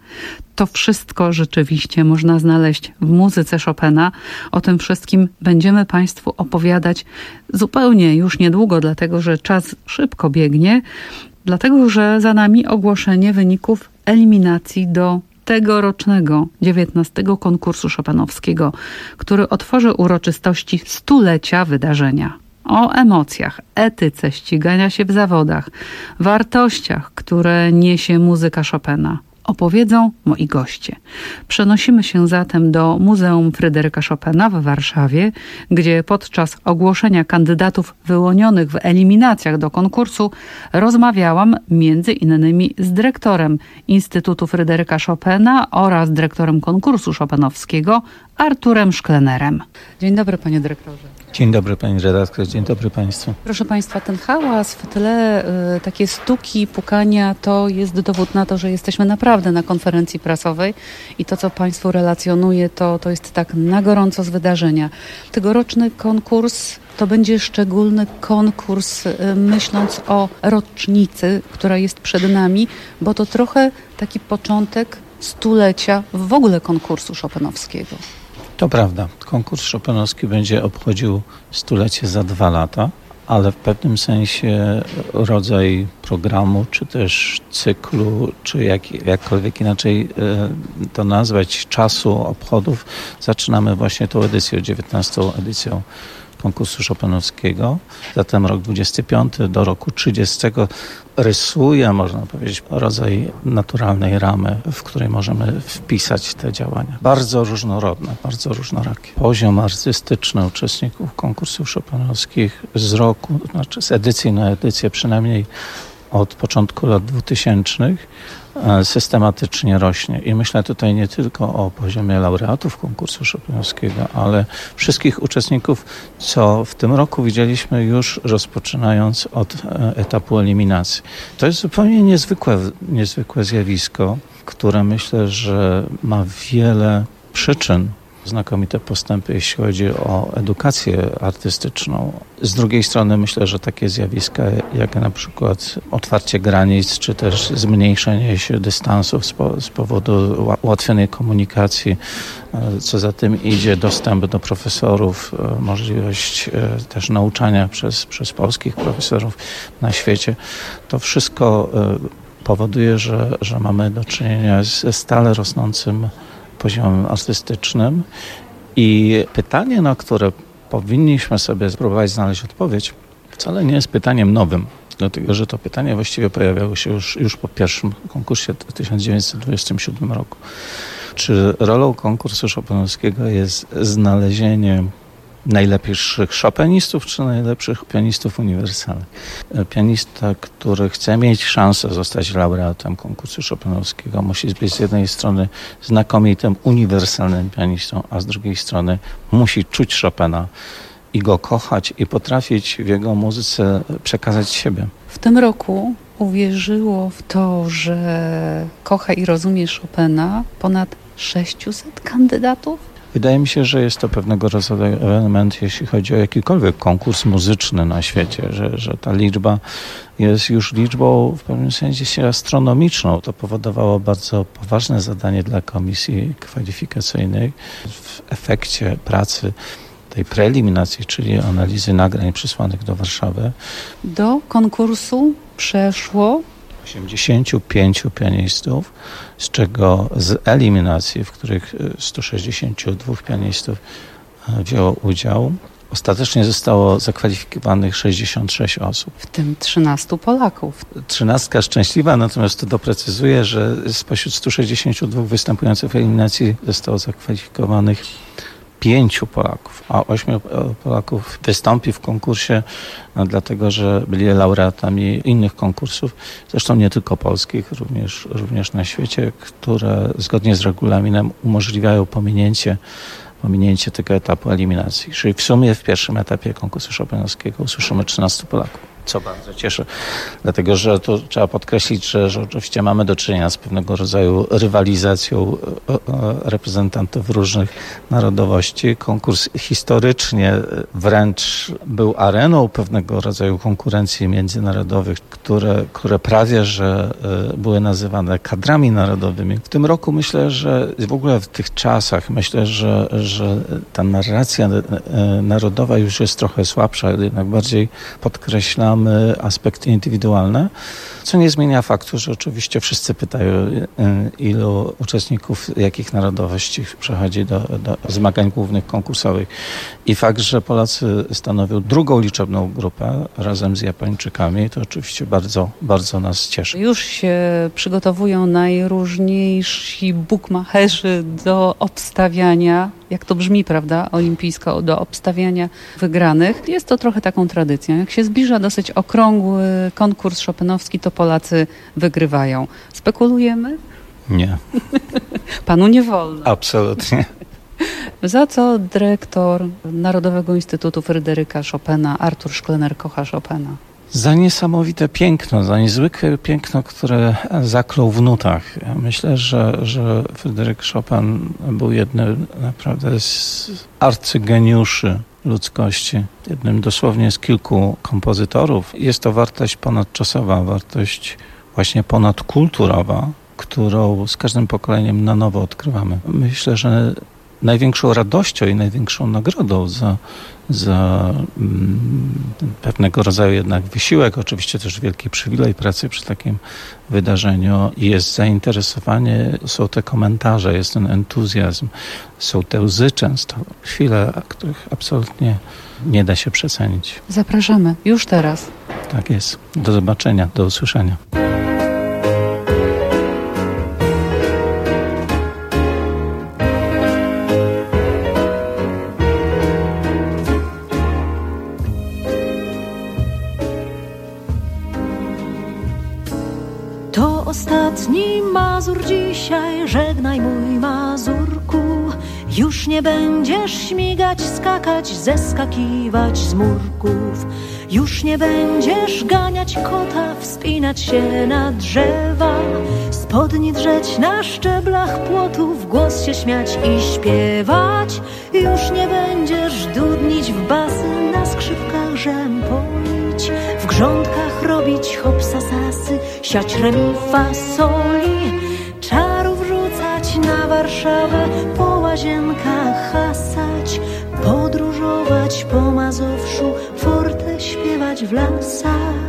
To wszystko rzeczywiście można znaleźć w muzyce Chopina. O tym wszystkim będziemy Państwu opowiadać zupełnie już niedługo, dlatego że czas szybko biegnie, dlatego że za nami ogłoszenie wyników eliminacji do tegorocznego dziewiętnastego konkursu chopinowskiego, który otworzy uroczystości stulecia wydarzenia. O emocjach, etyce ścigania się w zawodach, wartościach, które niesie muzyka Chopina, opowiedzą moi goście. Przenosimy się zatem do Muzeum Fryderyka Chopina w Warszawie, gdzie podczas ogłoszenia kandydatów wyłonionych w eliminacjach do konkursu rozmawiałam między innymi z dyrektorem Instytutu Fryderyka Chopina oraz dyrektorem konkursu chopinowskiego Arturem Szklenerem. Dzień dobry, panie dyrektorze. Dzień dobry pani redaktor, dzień dobry państwu. Proszę państwa, ten hałas w tle, y, takie stuki, pukania, to jest dowód na to, że jesteśmy naprawdę na konferencji prasowej i to, co państwu relacjonuje, to, to jest tak na gorąco z wydarzenia. Tegoroczny konkurs to będzie szczególny konkurs, y, myśląc o rocznicy, która jest przed nami, bo to trochę taki początek stulecia w ogóle konkursu chopinowskiego. To prawda. Konkurs chopinowski będzie obchodził stulecie za dwa lata, ale w pewnym sensie rodzaj programu, czy też cyklu, czy jak, jakkolwiek inaczej to nazwać, czasu obchodów, zaczynamy właśnie tą edycją, dziewiętnastą edycją konkursu chopinowskiego. Zatem rok dwudziesty piąty do roku trzydziestego rysuje, można powiedzieć, rodzaj naturalnej ramy, w której możemy wpisać te działania. Bardzo różnorodne, bardzo różnorakie. Poziom artystyczny uczestników konkursów chopinowskich z roku, znaczy z edycji na edycję, przynajmniej od początku lat dwutysięcznych, systematycznie rośnie. I myślę tutaj nie tylko o poziomie laureatów konkursu chopinowskiego, ale wszystkich uczestników, co w tym roku widzieliśmy już rozpoczynając od etapu eliminacji. To jest zupełnie niezwykłe, niezwykłe zjawisko, które myślę, że ma wiele przyczyn. Znakomite postępy, jeśli chodzi o edukację artystyczną. Z drugiej strony myślę, że takie zjawiska jak na przykład otwarcie granic, czy też zmniejszenie się dystansów z, po, z powodu ułatwionej komunikacji, co za tym idzie dostęp do profesorów, możliwość też nauczania przez, przez polskich profesorów na świecie. To wszystko powoduje, że, że mamy do czynienia ze stale rosnącym poziomem artystycznym i pytanie, na które powinniśmy sobie spróbować znaleźć odpowiedź, wcale nie jest pytaniem nowym, dlatego że to pytanie właściwie pojawiało się już, już po pierwszym konkursie w tysiąc dziewięćset dwudziestym siódmym roku. Czy rolą konkursu chopinowskiego jest znalezienie najlepszych chopinistów, czy najlepszych pianistów uniwersalnych? Pianista, który chce mieć szansę zostać laureatem konkursu chopinowskiego, musi być z jednej strony znakomitym, uniwersalnym pianistą, a z drugiej strony musi czuć Chopina i go kochać i potrafić w jego muzyce przekazać siebie. W tym roku uwierzyło w to, że kocha i rozumie Chopina ponad sześciuset kandydatów. Wydaje mi się, że jest to pewnego rodzaju element, jeśli chodzi o jakikolwiek konkurs muzyczny na świecie, że, że ta liczba jest już liczbą w pewnym sensie astronomiczną. To powodowało bardzo poważne zadanie dla komisji kwalifikacyjnej w efekcie pracy tej preeliminacji, czyli analizy nagrań przysłanych do Warszawy. Do konkursu przeszło osiemdziesięciu pięciu pianistów, z czego z eliminacji, w których stu sześćdziesięciu dwóch pianistów wzięło udział, ostatecznie zostało zakwalifikowanych sześćdziesiąt sześć osób. W tym trzynastu Polaków. Trzynastka szczęśliwa, natomiast to doprecyzuję, że spośród stu sześćdziesięciu dwóch występujących w eliminacji zostało zakwalifikowanych pięciu Polaków, a ośmiu Polaków wystąpi w konkursie, no, dlatego że byli laureatami innych konkursów, zresztą nie tylko polskich, również, również na świecie, które zgodnie z regulaminem umożliwiają pominięcie, pominięcie tego etapu eliminacji. Czyli w sumie w pierwszym etapie konkursu chopinowskiego usłyszymy trzynastu Polaków. co bardzo cieszy, dlatego że tu trzeba podkreślić, że, że oczywiście mamy do czynienia z pewnego rodzaju rywalizacją reprezentantów różnych narodowości. Konkurs historycznie wręcz był areną pewnego rodzaju konkurencji międzynarodowych, które, które prawie że były nazywane kadrami narodowymi. W tym roku myślę, że w ogóle w tych czasach myślę, że, że ta narracja narodowa już jest trochę słabsza, jednak bardziej podkreślamy aspekty indywidualne, co nie zmienia faktu, że oczywiście wszyscy pytają, ilu uczestników jakich narodowości przechodzi do, do zmagań głównych konkursowych. I fakt, że Polacy stanowią drugą liczebną grupę razem z Japończykami, to oczywiście bardzo, bardzo nas cieszy. Już się przygotowują najróżniejsi bukmacherzy do obstawiania, jak to brzmi, prawda, olimpijsko, do obstawiania wygranych. Jest to trochę taką tradycją. Jak się zbliża dosyć okrągły konkurs chopinowski, to Polacy wygrywają. Spekulujemy? Nie. Panu nie wolno. Absolutnie. Za co dyrektor Narodowego Instytutu Fryderyka Chopina, Artur Szklener, kocha Chopina? Za niesamowite piękno, za niezwykłe piękno, które zaklął w nutach. Ja myślę, że, że Fryderyk Chopin był jednym naprawdę z arcygeniuszy ludzkości. Jednym dosłownie z kilku kompozytorów. Jest to wartość ponadczasowa, wartość właśnie ponadkulturowa, którą z każdym pokoleniem na nowo odkrywamy. Myślę, że największą radością i największą nagrodą za, za mm, pewnego rodzaju jednak wysiłek, oczywiście też wielki przywilej pracy przy takim wydarzeniu jest zainteresowanie, są te komentarze, jest ten entuzjazm, są te łzy często, chwile, których absolutnie nie da się przecenić. Zapraszamy już teraz. Tak jest. Do zobaczenia, do usłyszenia. To ostatni Mazur dzisiaj, żegnaj mój Mazurku. Już nie będziesz śmigać, skakać, zeskakiwać z murków. Już nie będziesz ganiać kota, wspinać się na drzewa, spodni drzeć na szczeblach płotów, głos się śmiać i śpiewać. Już nie będziesz dudnić w basy, na skrzypkach rzępolić, w grządkach robić hopsasasy, siać remi fasoli, czarów rzucać na Warszawę, po łazienkach hasać, podróżować po Mazowszu, forte śpiewać w lasach.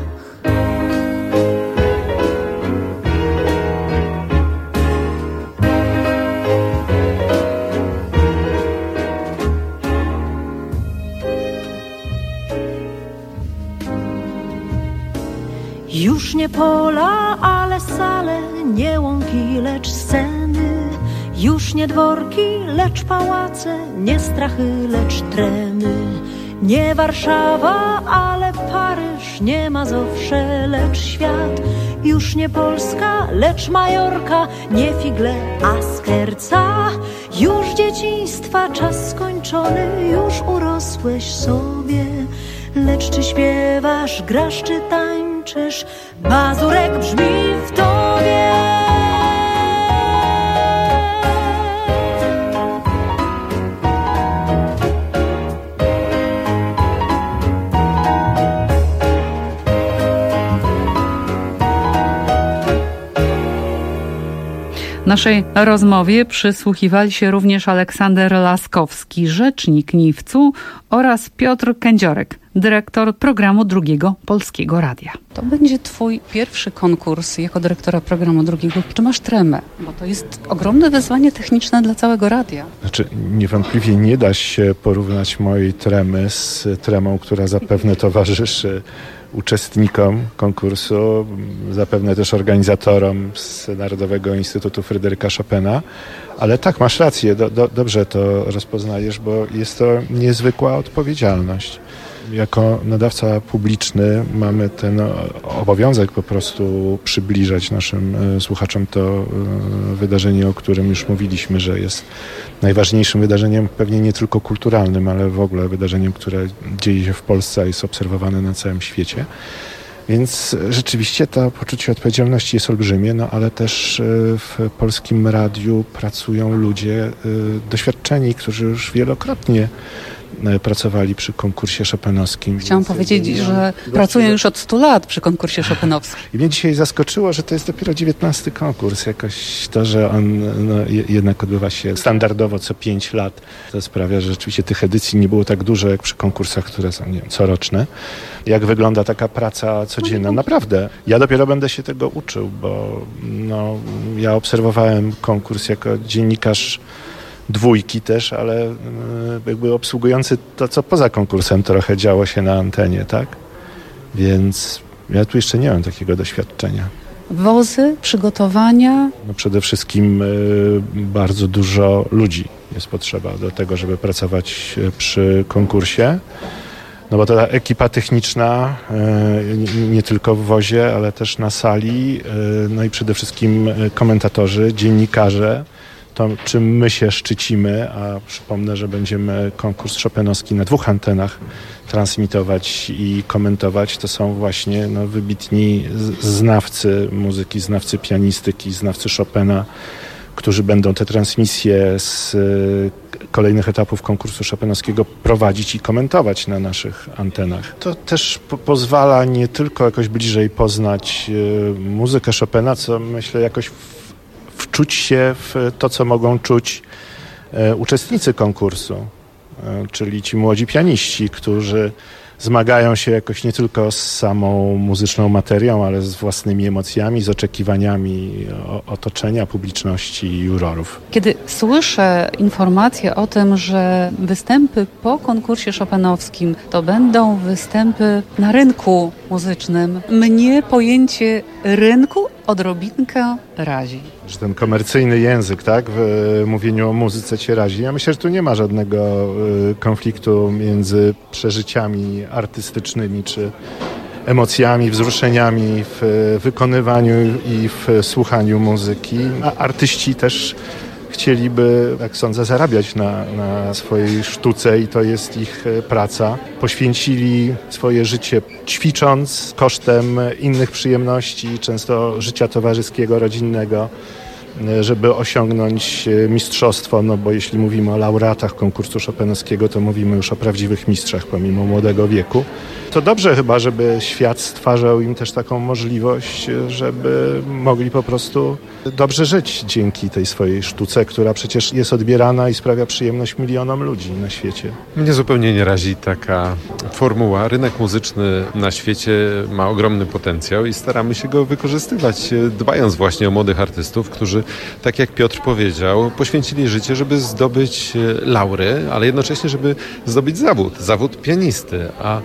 Już nie pola, ale sale, nie łąki, lecz sceny. Już nie dworki, lecz pałace, nie strachy, lecz tremy. Nie Warszawa, ale Paryż, nie Mazowsze, lecz świat. Już nie Polska, lecz Majorka, nie figle, a skerca. Już dzieciństwa czas skończony, już urosłeś sobie. Lecz czy śpiewasz, grasz czy tańczysz, Mazurek brzmi w tobie. Naszej rozmowie przysłuchiwali się również Aleksander Laskowski, rzecznik N I W C-u oraz Piotr Kędziorek, dyrektor programu Drugiego Polskiego Radia. To będzie twój pierwszy konkurs jako dyrektora programu Drugiego. Czy masz tremę? Bo to jest ogromne wyzwanie techniczne dla całego radia. Znaczy, niewątpliwie nie da się porównać mojej tremy z tremą, która zapewne towarzyszy uczestnikom konkursu, zapewne też organizatorom z Narodowego Instytutu Fryderyka Chopina, Ale tak, masz rację, do, do, dobrze to rozpoznajesz, bo jest to niezwykła odpowiedzialność. Jako nadawca publiczny mamy ten obowiązek po prostu przybliżać naszym słuchaczom to wydarzenie, o którym już mówiliśmy, że jest najważniejszym wydarzeniem, pewnie nie tylko kulturalnym, ale w ogóle wydarzeniem, które dzieje się w Polsce i jest obserwowane na całym świecie. Więc rzeczywiście to poczucie odpowiedzialności jest olbrzymie, no ale też w Polskim Radiu pracują ludzie doświadczeni, którzy już wielokrotnie pracowali przy konkursie chopinowskim. Chciałam powiedzieć, że pracuję już od stu lat przy konkursie chopinowskim. I mnie dzisiaj zaskoczyło, że to jest dopiero dziewiętnasty konkurs. Jakoś to, że on no, jednak odbywa się standardowo co pięć lat, to sprawia, że rzeczywiście tych edycji nie było tak dużo, jak przy konkursach, które są, nie wiem, coroczne. Jak wygląda taka praca codzienna? Naprawdę. Ja dopiero będę się tego uczył, bo no, ja obserwowałem konkurs jako dziennikarz dwójki też, ale jakby obsługujący to, co poza konkursem trochę działo się na antenie, tak? Więc ja tu jeszcze nie mam takiego doświadczenia. Wozy, przygotowania? No przede wszystkim y, bardzo dużo ludzi jest potrzeba do tego, żeby pracować przy konkursie. No bo to ta ekipa techniczna, y, nie, nie tylko w wozie, ale też na sali, y, no i przede wszystkim komentatorzy, dziennikarze. To, czym my się szczycimy, a przypomnę, że będziemy konkurs chopinowski na dwóch antenach transmitować i komentować, to są właśnie no, wybitni znawcy muzyki, znawcy pianistyki, znawcy Chopina, którzy będą te transmisje z kolejnych etapów konkursu chopinowskiego prowadzić i komentować na naszych antenach. To też po- pozwala nie tylko jakoś bliżej poznać y, muzykę Chopina, co myślę jakoś w wczuć się w to, co mogą czuć e, uczestnicy konkursu, e, czyli ci młodzi pianiści, którzy zmagają się jakoś nie tylko z samą muzyczną materią, ale z własnymi emocjami, z oczekiwaniami o, otoczenia, publiczności i jurorów. Kiedy słyszę informacje o tym, że występy po konkursie chopinowskim to będą występy na rynku muzycznym, mnie pojęcie rynku odrobinkę razi. Że ten komercyjny język, tak, w mówieniu o muzyce cię razi. Ja myślę, że tu nie ma żadnego y, konfliktu między przeżyciami artystycznymi czy emocjami, wzruszeniami w wykonywaniu i w słuchaniu muzyki. A artyści też chcieliby, jak sądzę, zarabiać na, na swojej sztuce i to jest ich praca. Poświęcili swoje życie ćwicząc kosztem innych przyjemności, często życia towarzyskiego, rodzinnego, żeby osiągnąć mistrzostwo, no bo jeśli mówimy o laureatach konkursu chopinowskiego, to mówimy już o prawdziwych mistrzach pomimo młodego wieku. To dobrze chyba, żeby świat stwarzał im też taką możliwość, żeby mogli po prostu dobrze żyć dzięki tej swojej sztuce, która przecież jest odbierana i sprawia przyjemność milionom ludzi na świecie. Mnie zupełnie nie razi taka formuła. Rynek muzyczny na świecie ma ogromny potencjał i staramy się go wykorzystywać, dbając właśnie o młodych artystów, którzy, tak jak Piotr powiedział, poświęcili życie, żeby zdobyć laury, ale jednocześnie, żeby zdobyć zawód, zawód pianisty, a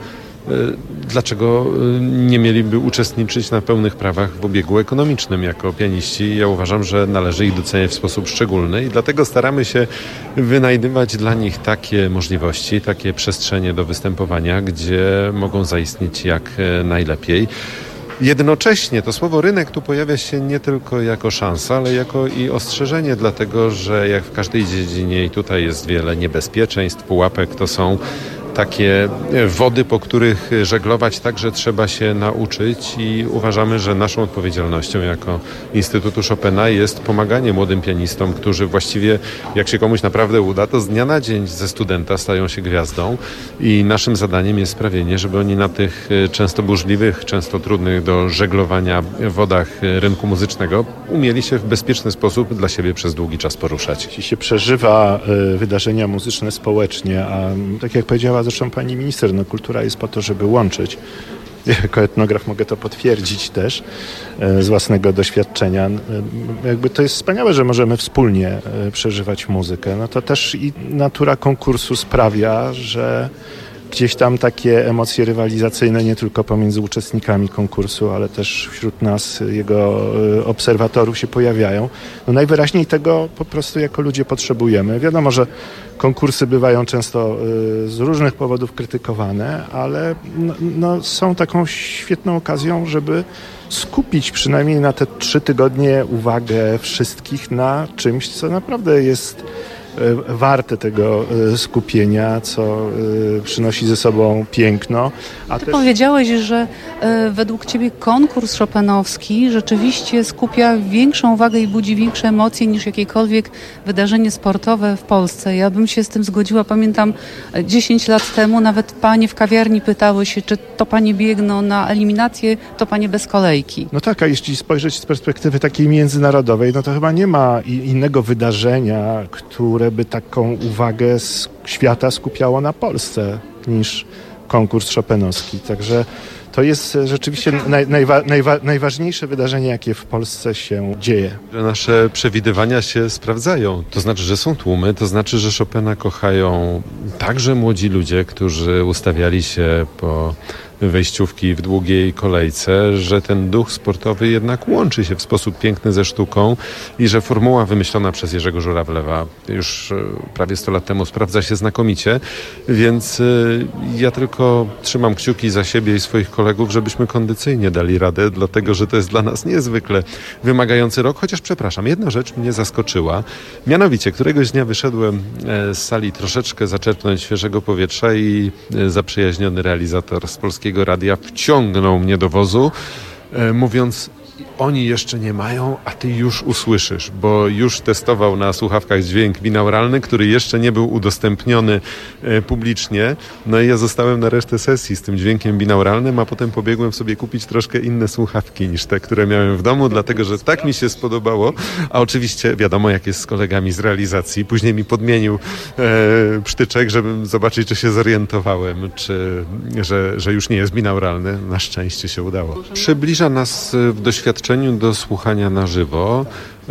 dlaczego nie mieliby uczestniczyć na pełnych prawach w obiegu ekonomicznym jako pianiści? Ja uważam, że należy ich doceniać w sposób szczególny i dlatego staramy się wynajdywać dla nich takie możliwości, takie przestrzenie do występowania, gdzie mogą zaistnieć jak najlepiej. Jednocześnie to słowo rynek tu pojawia się nie tylko jako szansa, ale jako i ostrzeżenie, dlatego że jak w każdej dziedzinie i tutaj jest wiele niebezpieczeństw, pułapek, to są takie wody, po których żeglować także trzeba się nauczyć i uważamy, że naszą odpowiedzialnością jako Instytutu Chopina jest pomaganie młodym pianistom, którzy właściwie, jak się komuś naprawdę uda, to z dnia na dzień ze studenta stają się gwiazdą i naszym zadaniem jest sprawienie, żeby oni na tych często burzliwych, często trudnych do żeglowania wodach rynku muzycznego umieli się w bezpieczny sposób dla siebie przez długi czas poruszać. Jeśli się przeżywa wydarzenia muzyczne społecznie, a tak jak powiedziała zresztą pani minister, no kultura jest po to, żeby łączyć. Jako etnograf mogę to potwierdzić też z własnego doświadczenia. Jakby to jest wspaniałe, że możemy wspólnie przeżywać muzykę. No to też i natura konkursu sprawia, że gdzieś tam takie emocje rywalizacyjne nie tylko pomiędzy uczestnikami konkursu, ale też wśród nas, jego obserwatorów się pojawiają. No najwyraźniej tego po prostu jako ludzie potrzebujemy. Wiadomo, że konkursy bywają często z różnych powodów krytykowane, ale no, no, są taką świetną okazją, żeby skupić przynajmniej na te trzy tygodnie uwagę wszystkich na czymś, co naprawdę jest warte tego skupienia, co przynosi ze sobą piękno. A Ty też... powiedziałeś, że e, według Ciebie konkurs chopinowski rzeczywiście skupia większą uwagę i budzi większe emocje niż jakiekolwiek wydarzenie sportowe w Polsce. Ja bym się z tym zgodziła. Pamiętam dziesięć lat temu nawet panie w kawiarni pytały się, czy to panie biegną na eliminację, to panie bez kolejki. No tak, a jeśli spojrzeć z perspektywy takiej międzynarodowej, no to chyba nie ma innego wydarzenia, które by taką uwagę z świata skupiało na Polsce niż konkurs chopinowski. Także to jest rzeczywiście naj, najwa, najwa, najważniejsze wydarzenie, jakie w Polsce się dzieje. Nasze przewidywania się sprawdzają. To znaczy, że są tłumy, to znaczy, że Chopina kochają także młodzi ludzie, którzy ustawiali się po wejściówki w długiej kolejce, że ten duch sportowy jednak łączy się w sposób piękny ze sztuką i że formuła wymyślona przez Jerzego Żurawlewa już prawie sto lat temu sprawdza się znakomicie, więc ja tylko trzymam kciuki za siebie i swoich kolegów, żebyśmy kondycyjnie dali radę, dlatego że to jest dla nas niezwykle wymagający rok, chociaż przepraszam, jedna rzecz mnie zaskoczyła, mianowicie któregoś dnia wyszedłem z sali troszeczkę zaczerpnąć świeżego powietrza i zaprzyjaźniony realizator z Polskiego Radia wciągnął mnie do wozu, e, mówiąc: oni jeszcze nie mają, a ty już usłyszysz, bo już testował na słuchawkach dźwięk binauralny, który jeszcze nie był udostępniony e, publicznie. No i ja zostałem na resztę sesji z tym dźwiękiem binauralnym, a potem pobiegłem sobie kupić troszkę inne słuchawki niż te, które miałem w domu, dlatego że tak mi się spodobało. A oczywiście wiadomo, jak jest z kolegami z realizacji. Później mi podmienił e, psztyczek, żebym zobaczyć, czy się zorientowałem, czy, że, że już nie jest binauralny. Na szczęście się udało. Przybliża nas w doświadczeniu do słuchania na żywo.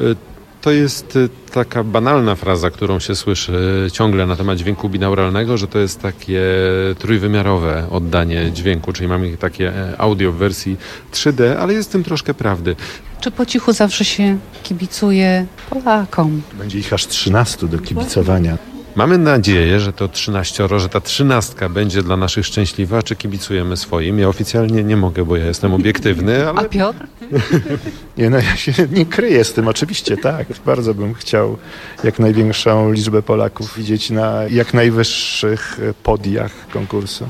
To jest taka banalna fraza, którą się słyszy ciągle na temat dźwięku binauralnego, że to jest takie trójwymiarowe oddanie dźwięku, czyli mamy takie audio w wersji trzy D, ale jest w tym troszkę prawdy. Czy po cichu zawsze się kibicuje Polakom? Będzie ich aż trzynastu do kibicowania. Mamy nadzieję, że to trzynaścioro, że ta trzynastka będzie dla naszych szczęśliwa, czy kibicujemy swoim. Ja oficjalnie nie mogę, bo ja jestem obiektywny, ale... A Piotr? Nie, no ja się nie kryję z tym, oczywiście tak. Bardzo bym chciał jak największą liczbę Polaków widzieć na jak najwyższych podiach konkursu.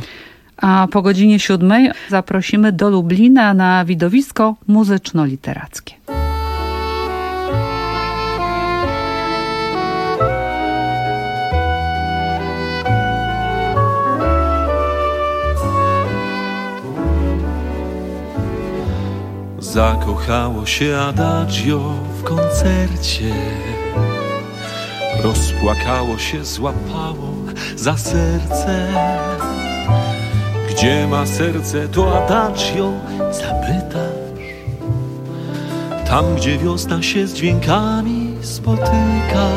A po godzinie siódmej zaprosimy do Lublina na widowisko muzyczno-literackie. Zakochało się Adagio w koncercie, rozpłakało się, złapało za serce. Gdzie ma serce, to Adagio zapytasz. Tam, gdzie wiosna się z dźwiękami spotyka.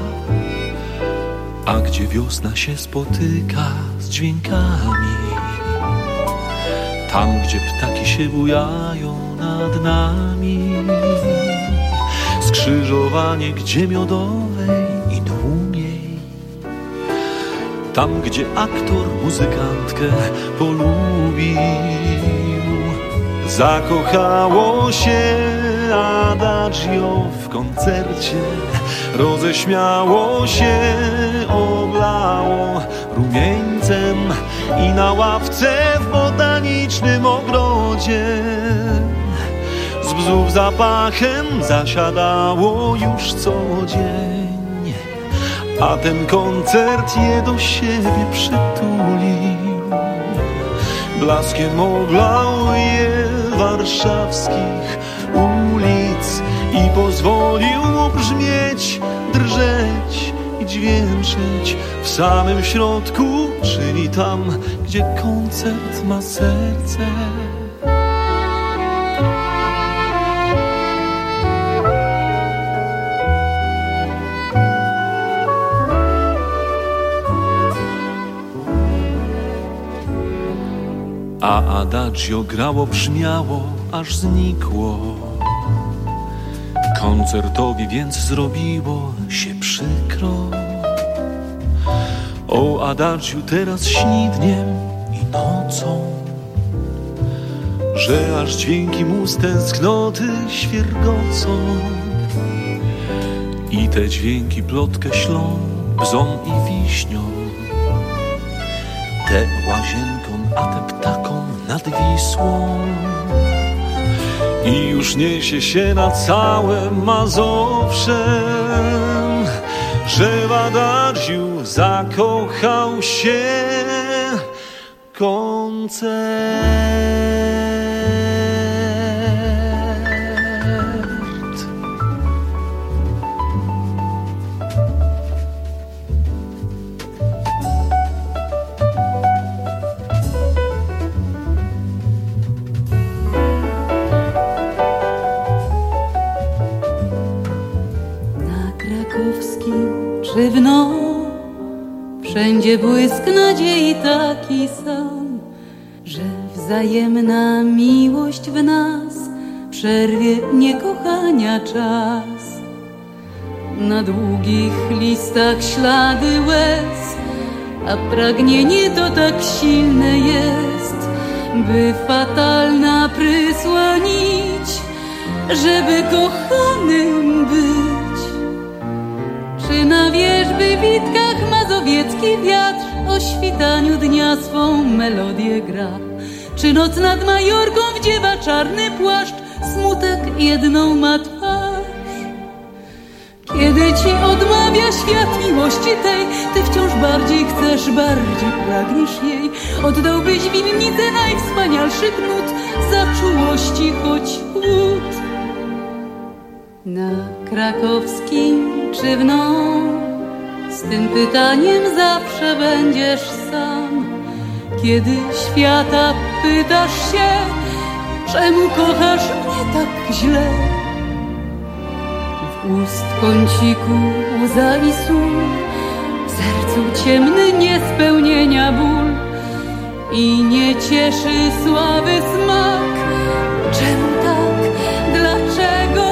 A gdzie wiosna się spotyka z dźwiękami, tam, gdzie ptaki się bujają nad nami, skrzyżowanie, gdzie miodowej i tłumiej, tam, gdzie aktor muzykantkę polubił. Zakochało się Adagio w koncercie, roześmiało się, oblało rumieńcem i na ławce w botanicznym ogrodzie z bzów zapachem zasiadało już co dzień, a ten koncert je do siebie przytulił, blaskiem oblał je warszawskich ulic i pozwolił mu brzmieć, drżeć i dźwięczyć w samym środku, czyli tam, gdzie koncert ma serce. a adagio grało, brzmiało, aż znikło. Koncertowi więc zrobiło się przykro. O adagiu teraz śni dniem i nocą, że aż dźwięki mu z tęsknoty świergocą. I te dźwięki plotkę ślą bzą i wiśnią, te łazienką, a te ptakom nad Wisłą. I już niesie się na całe Mazowsze, że w adagiu zakochał się koncert. Szywno, wszędzie błysk nadziei taki sam, że wzajemna miłość w nas przerwie niekochania czas. Na długich listach ślady łez, a pragnienie to tak silne jest, by fatalna prysła nić, żeby kochanym być. Czy na wierzby witkach mazowiecki wiatr o świtaniu dnia swą melodię gra? Czy noc nad Majorką wdziewa czarny płaszcz, smutek jedną ma twarz? Kiedy ci odmawia świat miłości tej, ty wciąż bardziej chcesz, bardziej pragniesz jej. Oddałbyś winnicę najwspanialszych nut za czułości choć łód. Na krakowskim czy w noc, z tym pytaniem zawsze będziesz sam. Kiedy świata pytasz się, czemu kochasz mnie tak źle? W ust kąciku łza i sól, w sercu ciemny niespełnienia ból i nie cieszy sławy smak. Czemu tak? Dlaczego?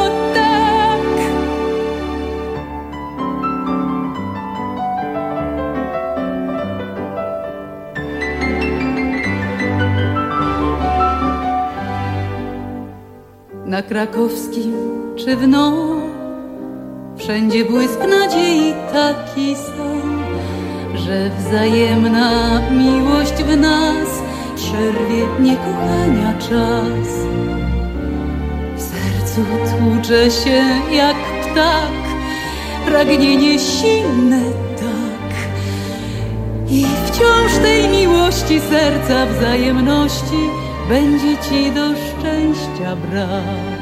Na krakowskim czy w noc, wszędzie błysk nadziei taki sam, że wzajemna miłość w nas przerwie niekochania czas. W sercu tłucze się jak ptak, pragnienie silne tak. I wciąż tej miłości serca, wzajemności będzie ci do szczęścia brak.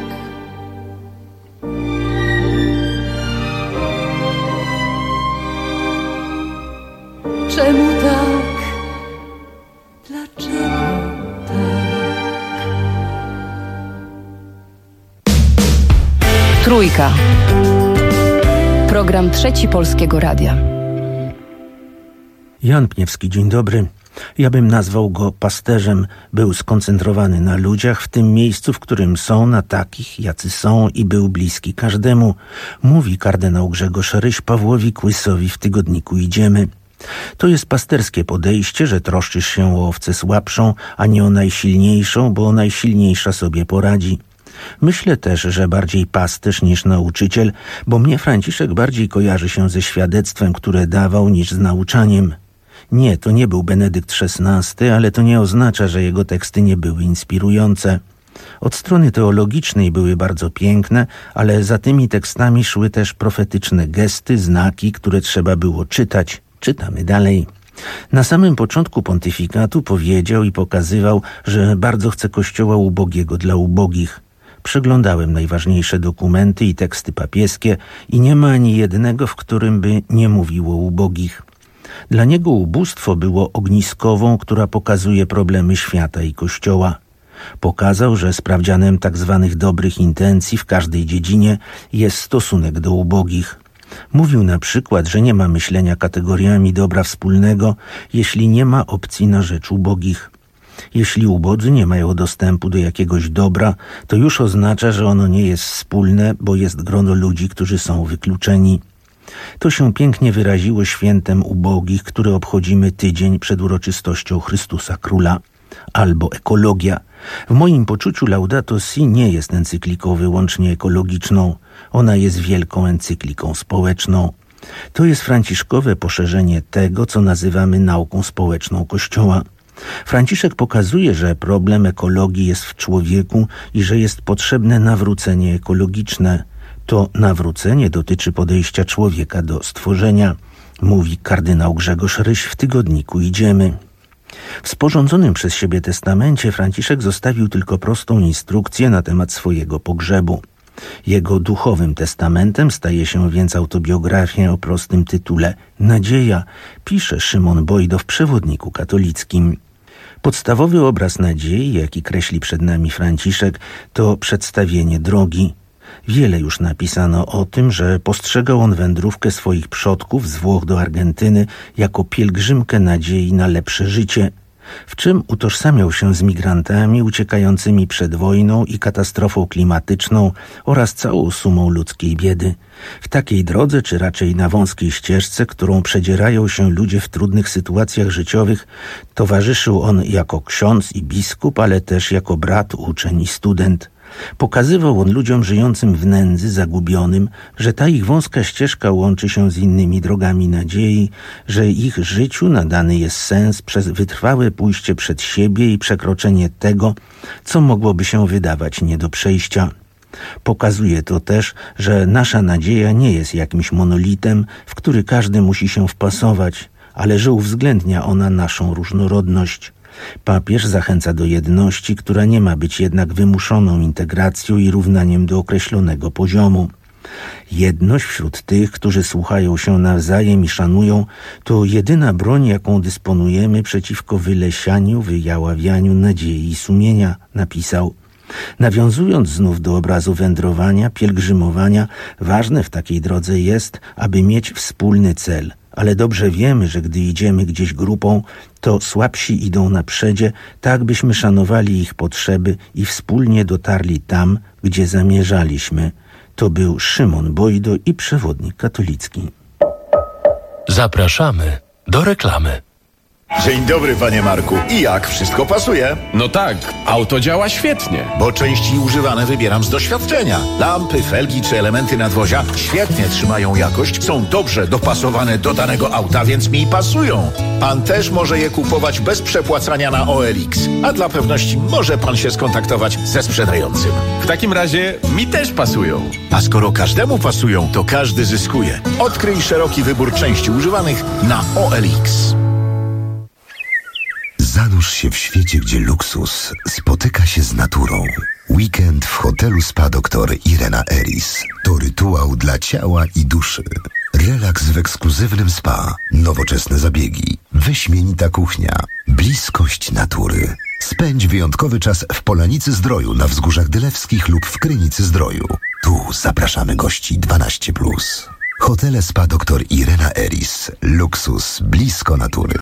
Czemu tak? Dlaczego tak? Trójka. Program Trzeci Polskiego Radia. Jan Pniewski, dzień dobry. Ja bym nazwał go pasterzem. Był skoncentrowany na ludziach w tym miejscu, w którym są, na takich, jacy są, i był bliski każdemu. Mówi kardynał Grzegorz Ryś Pawłowi Kłysowi w tygodniku Idziemy. To jest pasterskie podejście, że troszczysz się o owcę słabszą, a nie o najsilniejszą, bo najsilniejsza sobie poradzi. Myślę też, że bardziej pasterz niż nauczyciel, bo mnie Franciszek bardziej kojarzy się ze świadectwem, które dawał, niż z nauczaniem. Nie, to nie był Benedykt szesnasty, ale to nie oznacza, że jego teksty nie były inspirujące. Od strony teologicznej były bardzo piękne, ale za tymi tekstami szły też profetyczne gesty, znaki, które trzeba było czytać. Czytamy dalej. Na samym początku pontyfikatu powiedział i pokazywał, że bardzo chce Kościoła ubogiego dla ubogich. Przeglądałem najważniejsze dokumenty i teksty papieskie i nie ma ani jednego, w którym by nie mówiło o ubogich. Dla niego ubóstwo było ogniskową, która pokazuje problemy świata i Kościoła. Pokazał, że sprawdzianem tak zwanych dobrych intencji w każdej dziedzinie jest stosunek do ubogich. Mówił na przykład, że nie ma myślenia kategoriami dobra wspólnego, jeśli nie ma opcji na rzecz ubogich. Jeśli ubodzy nie mają dostępu do jakiegoś dobra, to już oznacza, że ono nie jest wspólne, bo jest grono ludzi, którzy są wykluczeni. To się pięknie wyraziło świętem ubogich, które obchodzimy tydzień przed uroczystością Chrystusa Króla. Albo ekologia. W moim poczuciu Laudato Si nie jest encykliką wyłącznie ekologiczną. Ona jest wielką encykliką społeczną. To jest franciszkowe poszerzenie tego, co nazywamy nauką społeczną Kościoła. Franciszek pokazuje, że problem ekologii jest w człowieku i że jest potrzebne nawrócenie ekologiczne. To nawrócenie dotyczy podejścia człowieka do stworzenia, mówi kardynał Grzegorz Ryś w tygodniku Idziemy. W sporządzonym przez siebie testamencie Franciszek zostawił tylko prostą instrukcję na temat swojego pogrzebu. Jego duchowym testamentem staje się więc autobiografia o prostym tytule Nadzieja, pisze Szymon Bojdo w przewodniku katolickim. Podstawowy obraz nadziei, jaki kreśli przed nami Franciszek, to przedstawienie drogi. Wiele już napisano o tym, że postrzegał on wędrówkę swoich przodków z Włoch do Argentyny jako pielgrzymkę nadziei na lepsze życie, w czym utożsamiał się z migrantami uciekającymi przed wojną i katastrofą klimatyczną oraz całą sumą ludzkiej biedy. W takiej drodze, czy raczej na wąskiej ścieżce, którą przedzierają się ludzie w trudnych sytuacjach życiowych, towarzyszył on jako ksiądz i biskup, ale też jako brat, uczeń i student. Pokazywał on ludziom żyjącym w nędzy, zagubionym, że ta ich wąska ścieżka łączy się z innymi drogami nadziei, że ich życiu nadany jest sens przez wytrwałe pójście przed siebie i przekroczenie tego, co mogłoby się wydawać nie do przejścia. Pokazuje to też, że nasza nadzieja nie jest jakimś monolitem, w który każdy musi się wpasować, ale że uwzględnia ona naszą różnorodność. Papież zachęca do jedności, która nie ma być jednak wymuszoną integracją i równaniem do określonego poziomu. Jedność wśród tych, którzy słuchają się nawzajem i szanują, to jedyna broń, jaką dysponujemy przeciwko wylesianiu, wyjaławianiu nadziei i sumienia, napisał. Nawiązując znów do obrazu wędrowania, pielgrzymowania, ważne w takiej drodze jest, aby mieć wspólny cel. Ale dobrze wiemy, że gdy idziemy gdzieś grupą, to słabsi idą na przedzie, tak byśmy szanowali ich potrzeby i wspólnie dotarli tam, gdzie zamierzaliśmy. To był Szymon Bojdo i przewodnik katolicki. Zapraszamy do reklamy. Dzień dobry, panie Marku. I jak? Wszystko pasuje? No tak, auto działa świetnie. Bo części używane wybieram z doświadczenia. Lampy, felgi czy elementy nadwozia świetnie trzymają jakość, są dobrze dopasowane do danego auta, więc mi pasują. Pan też może je kupować bez przepłacania na O L X. A dla pewności może pan się skontaktować ze sprzedającym. W takim razie mi też pasują. A skoro każdemu pasują, to każdy zyskuje. Odkryj szeroki wybór części używanych na O L X. Zanurz się w świecie, gdzie luksus spotyka się z naturą. Weekend w hotelu Spa doktor Irena Eris to rytuał dla ciała i duszy. Relaks w ekskluzywnym spa, nowoczesne zabiegi, wyśmienita kuchnia, bliskość natury. Spędź wyjątkowy czas w Polanicy Zdroju na Wzgórzach Dylewskich lub w Krynicy Zdroju. Tu zapraszamy gości dwanaście plus. Hotele Spa doktor Irena Eris. Luksus blisko natury.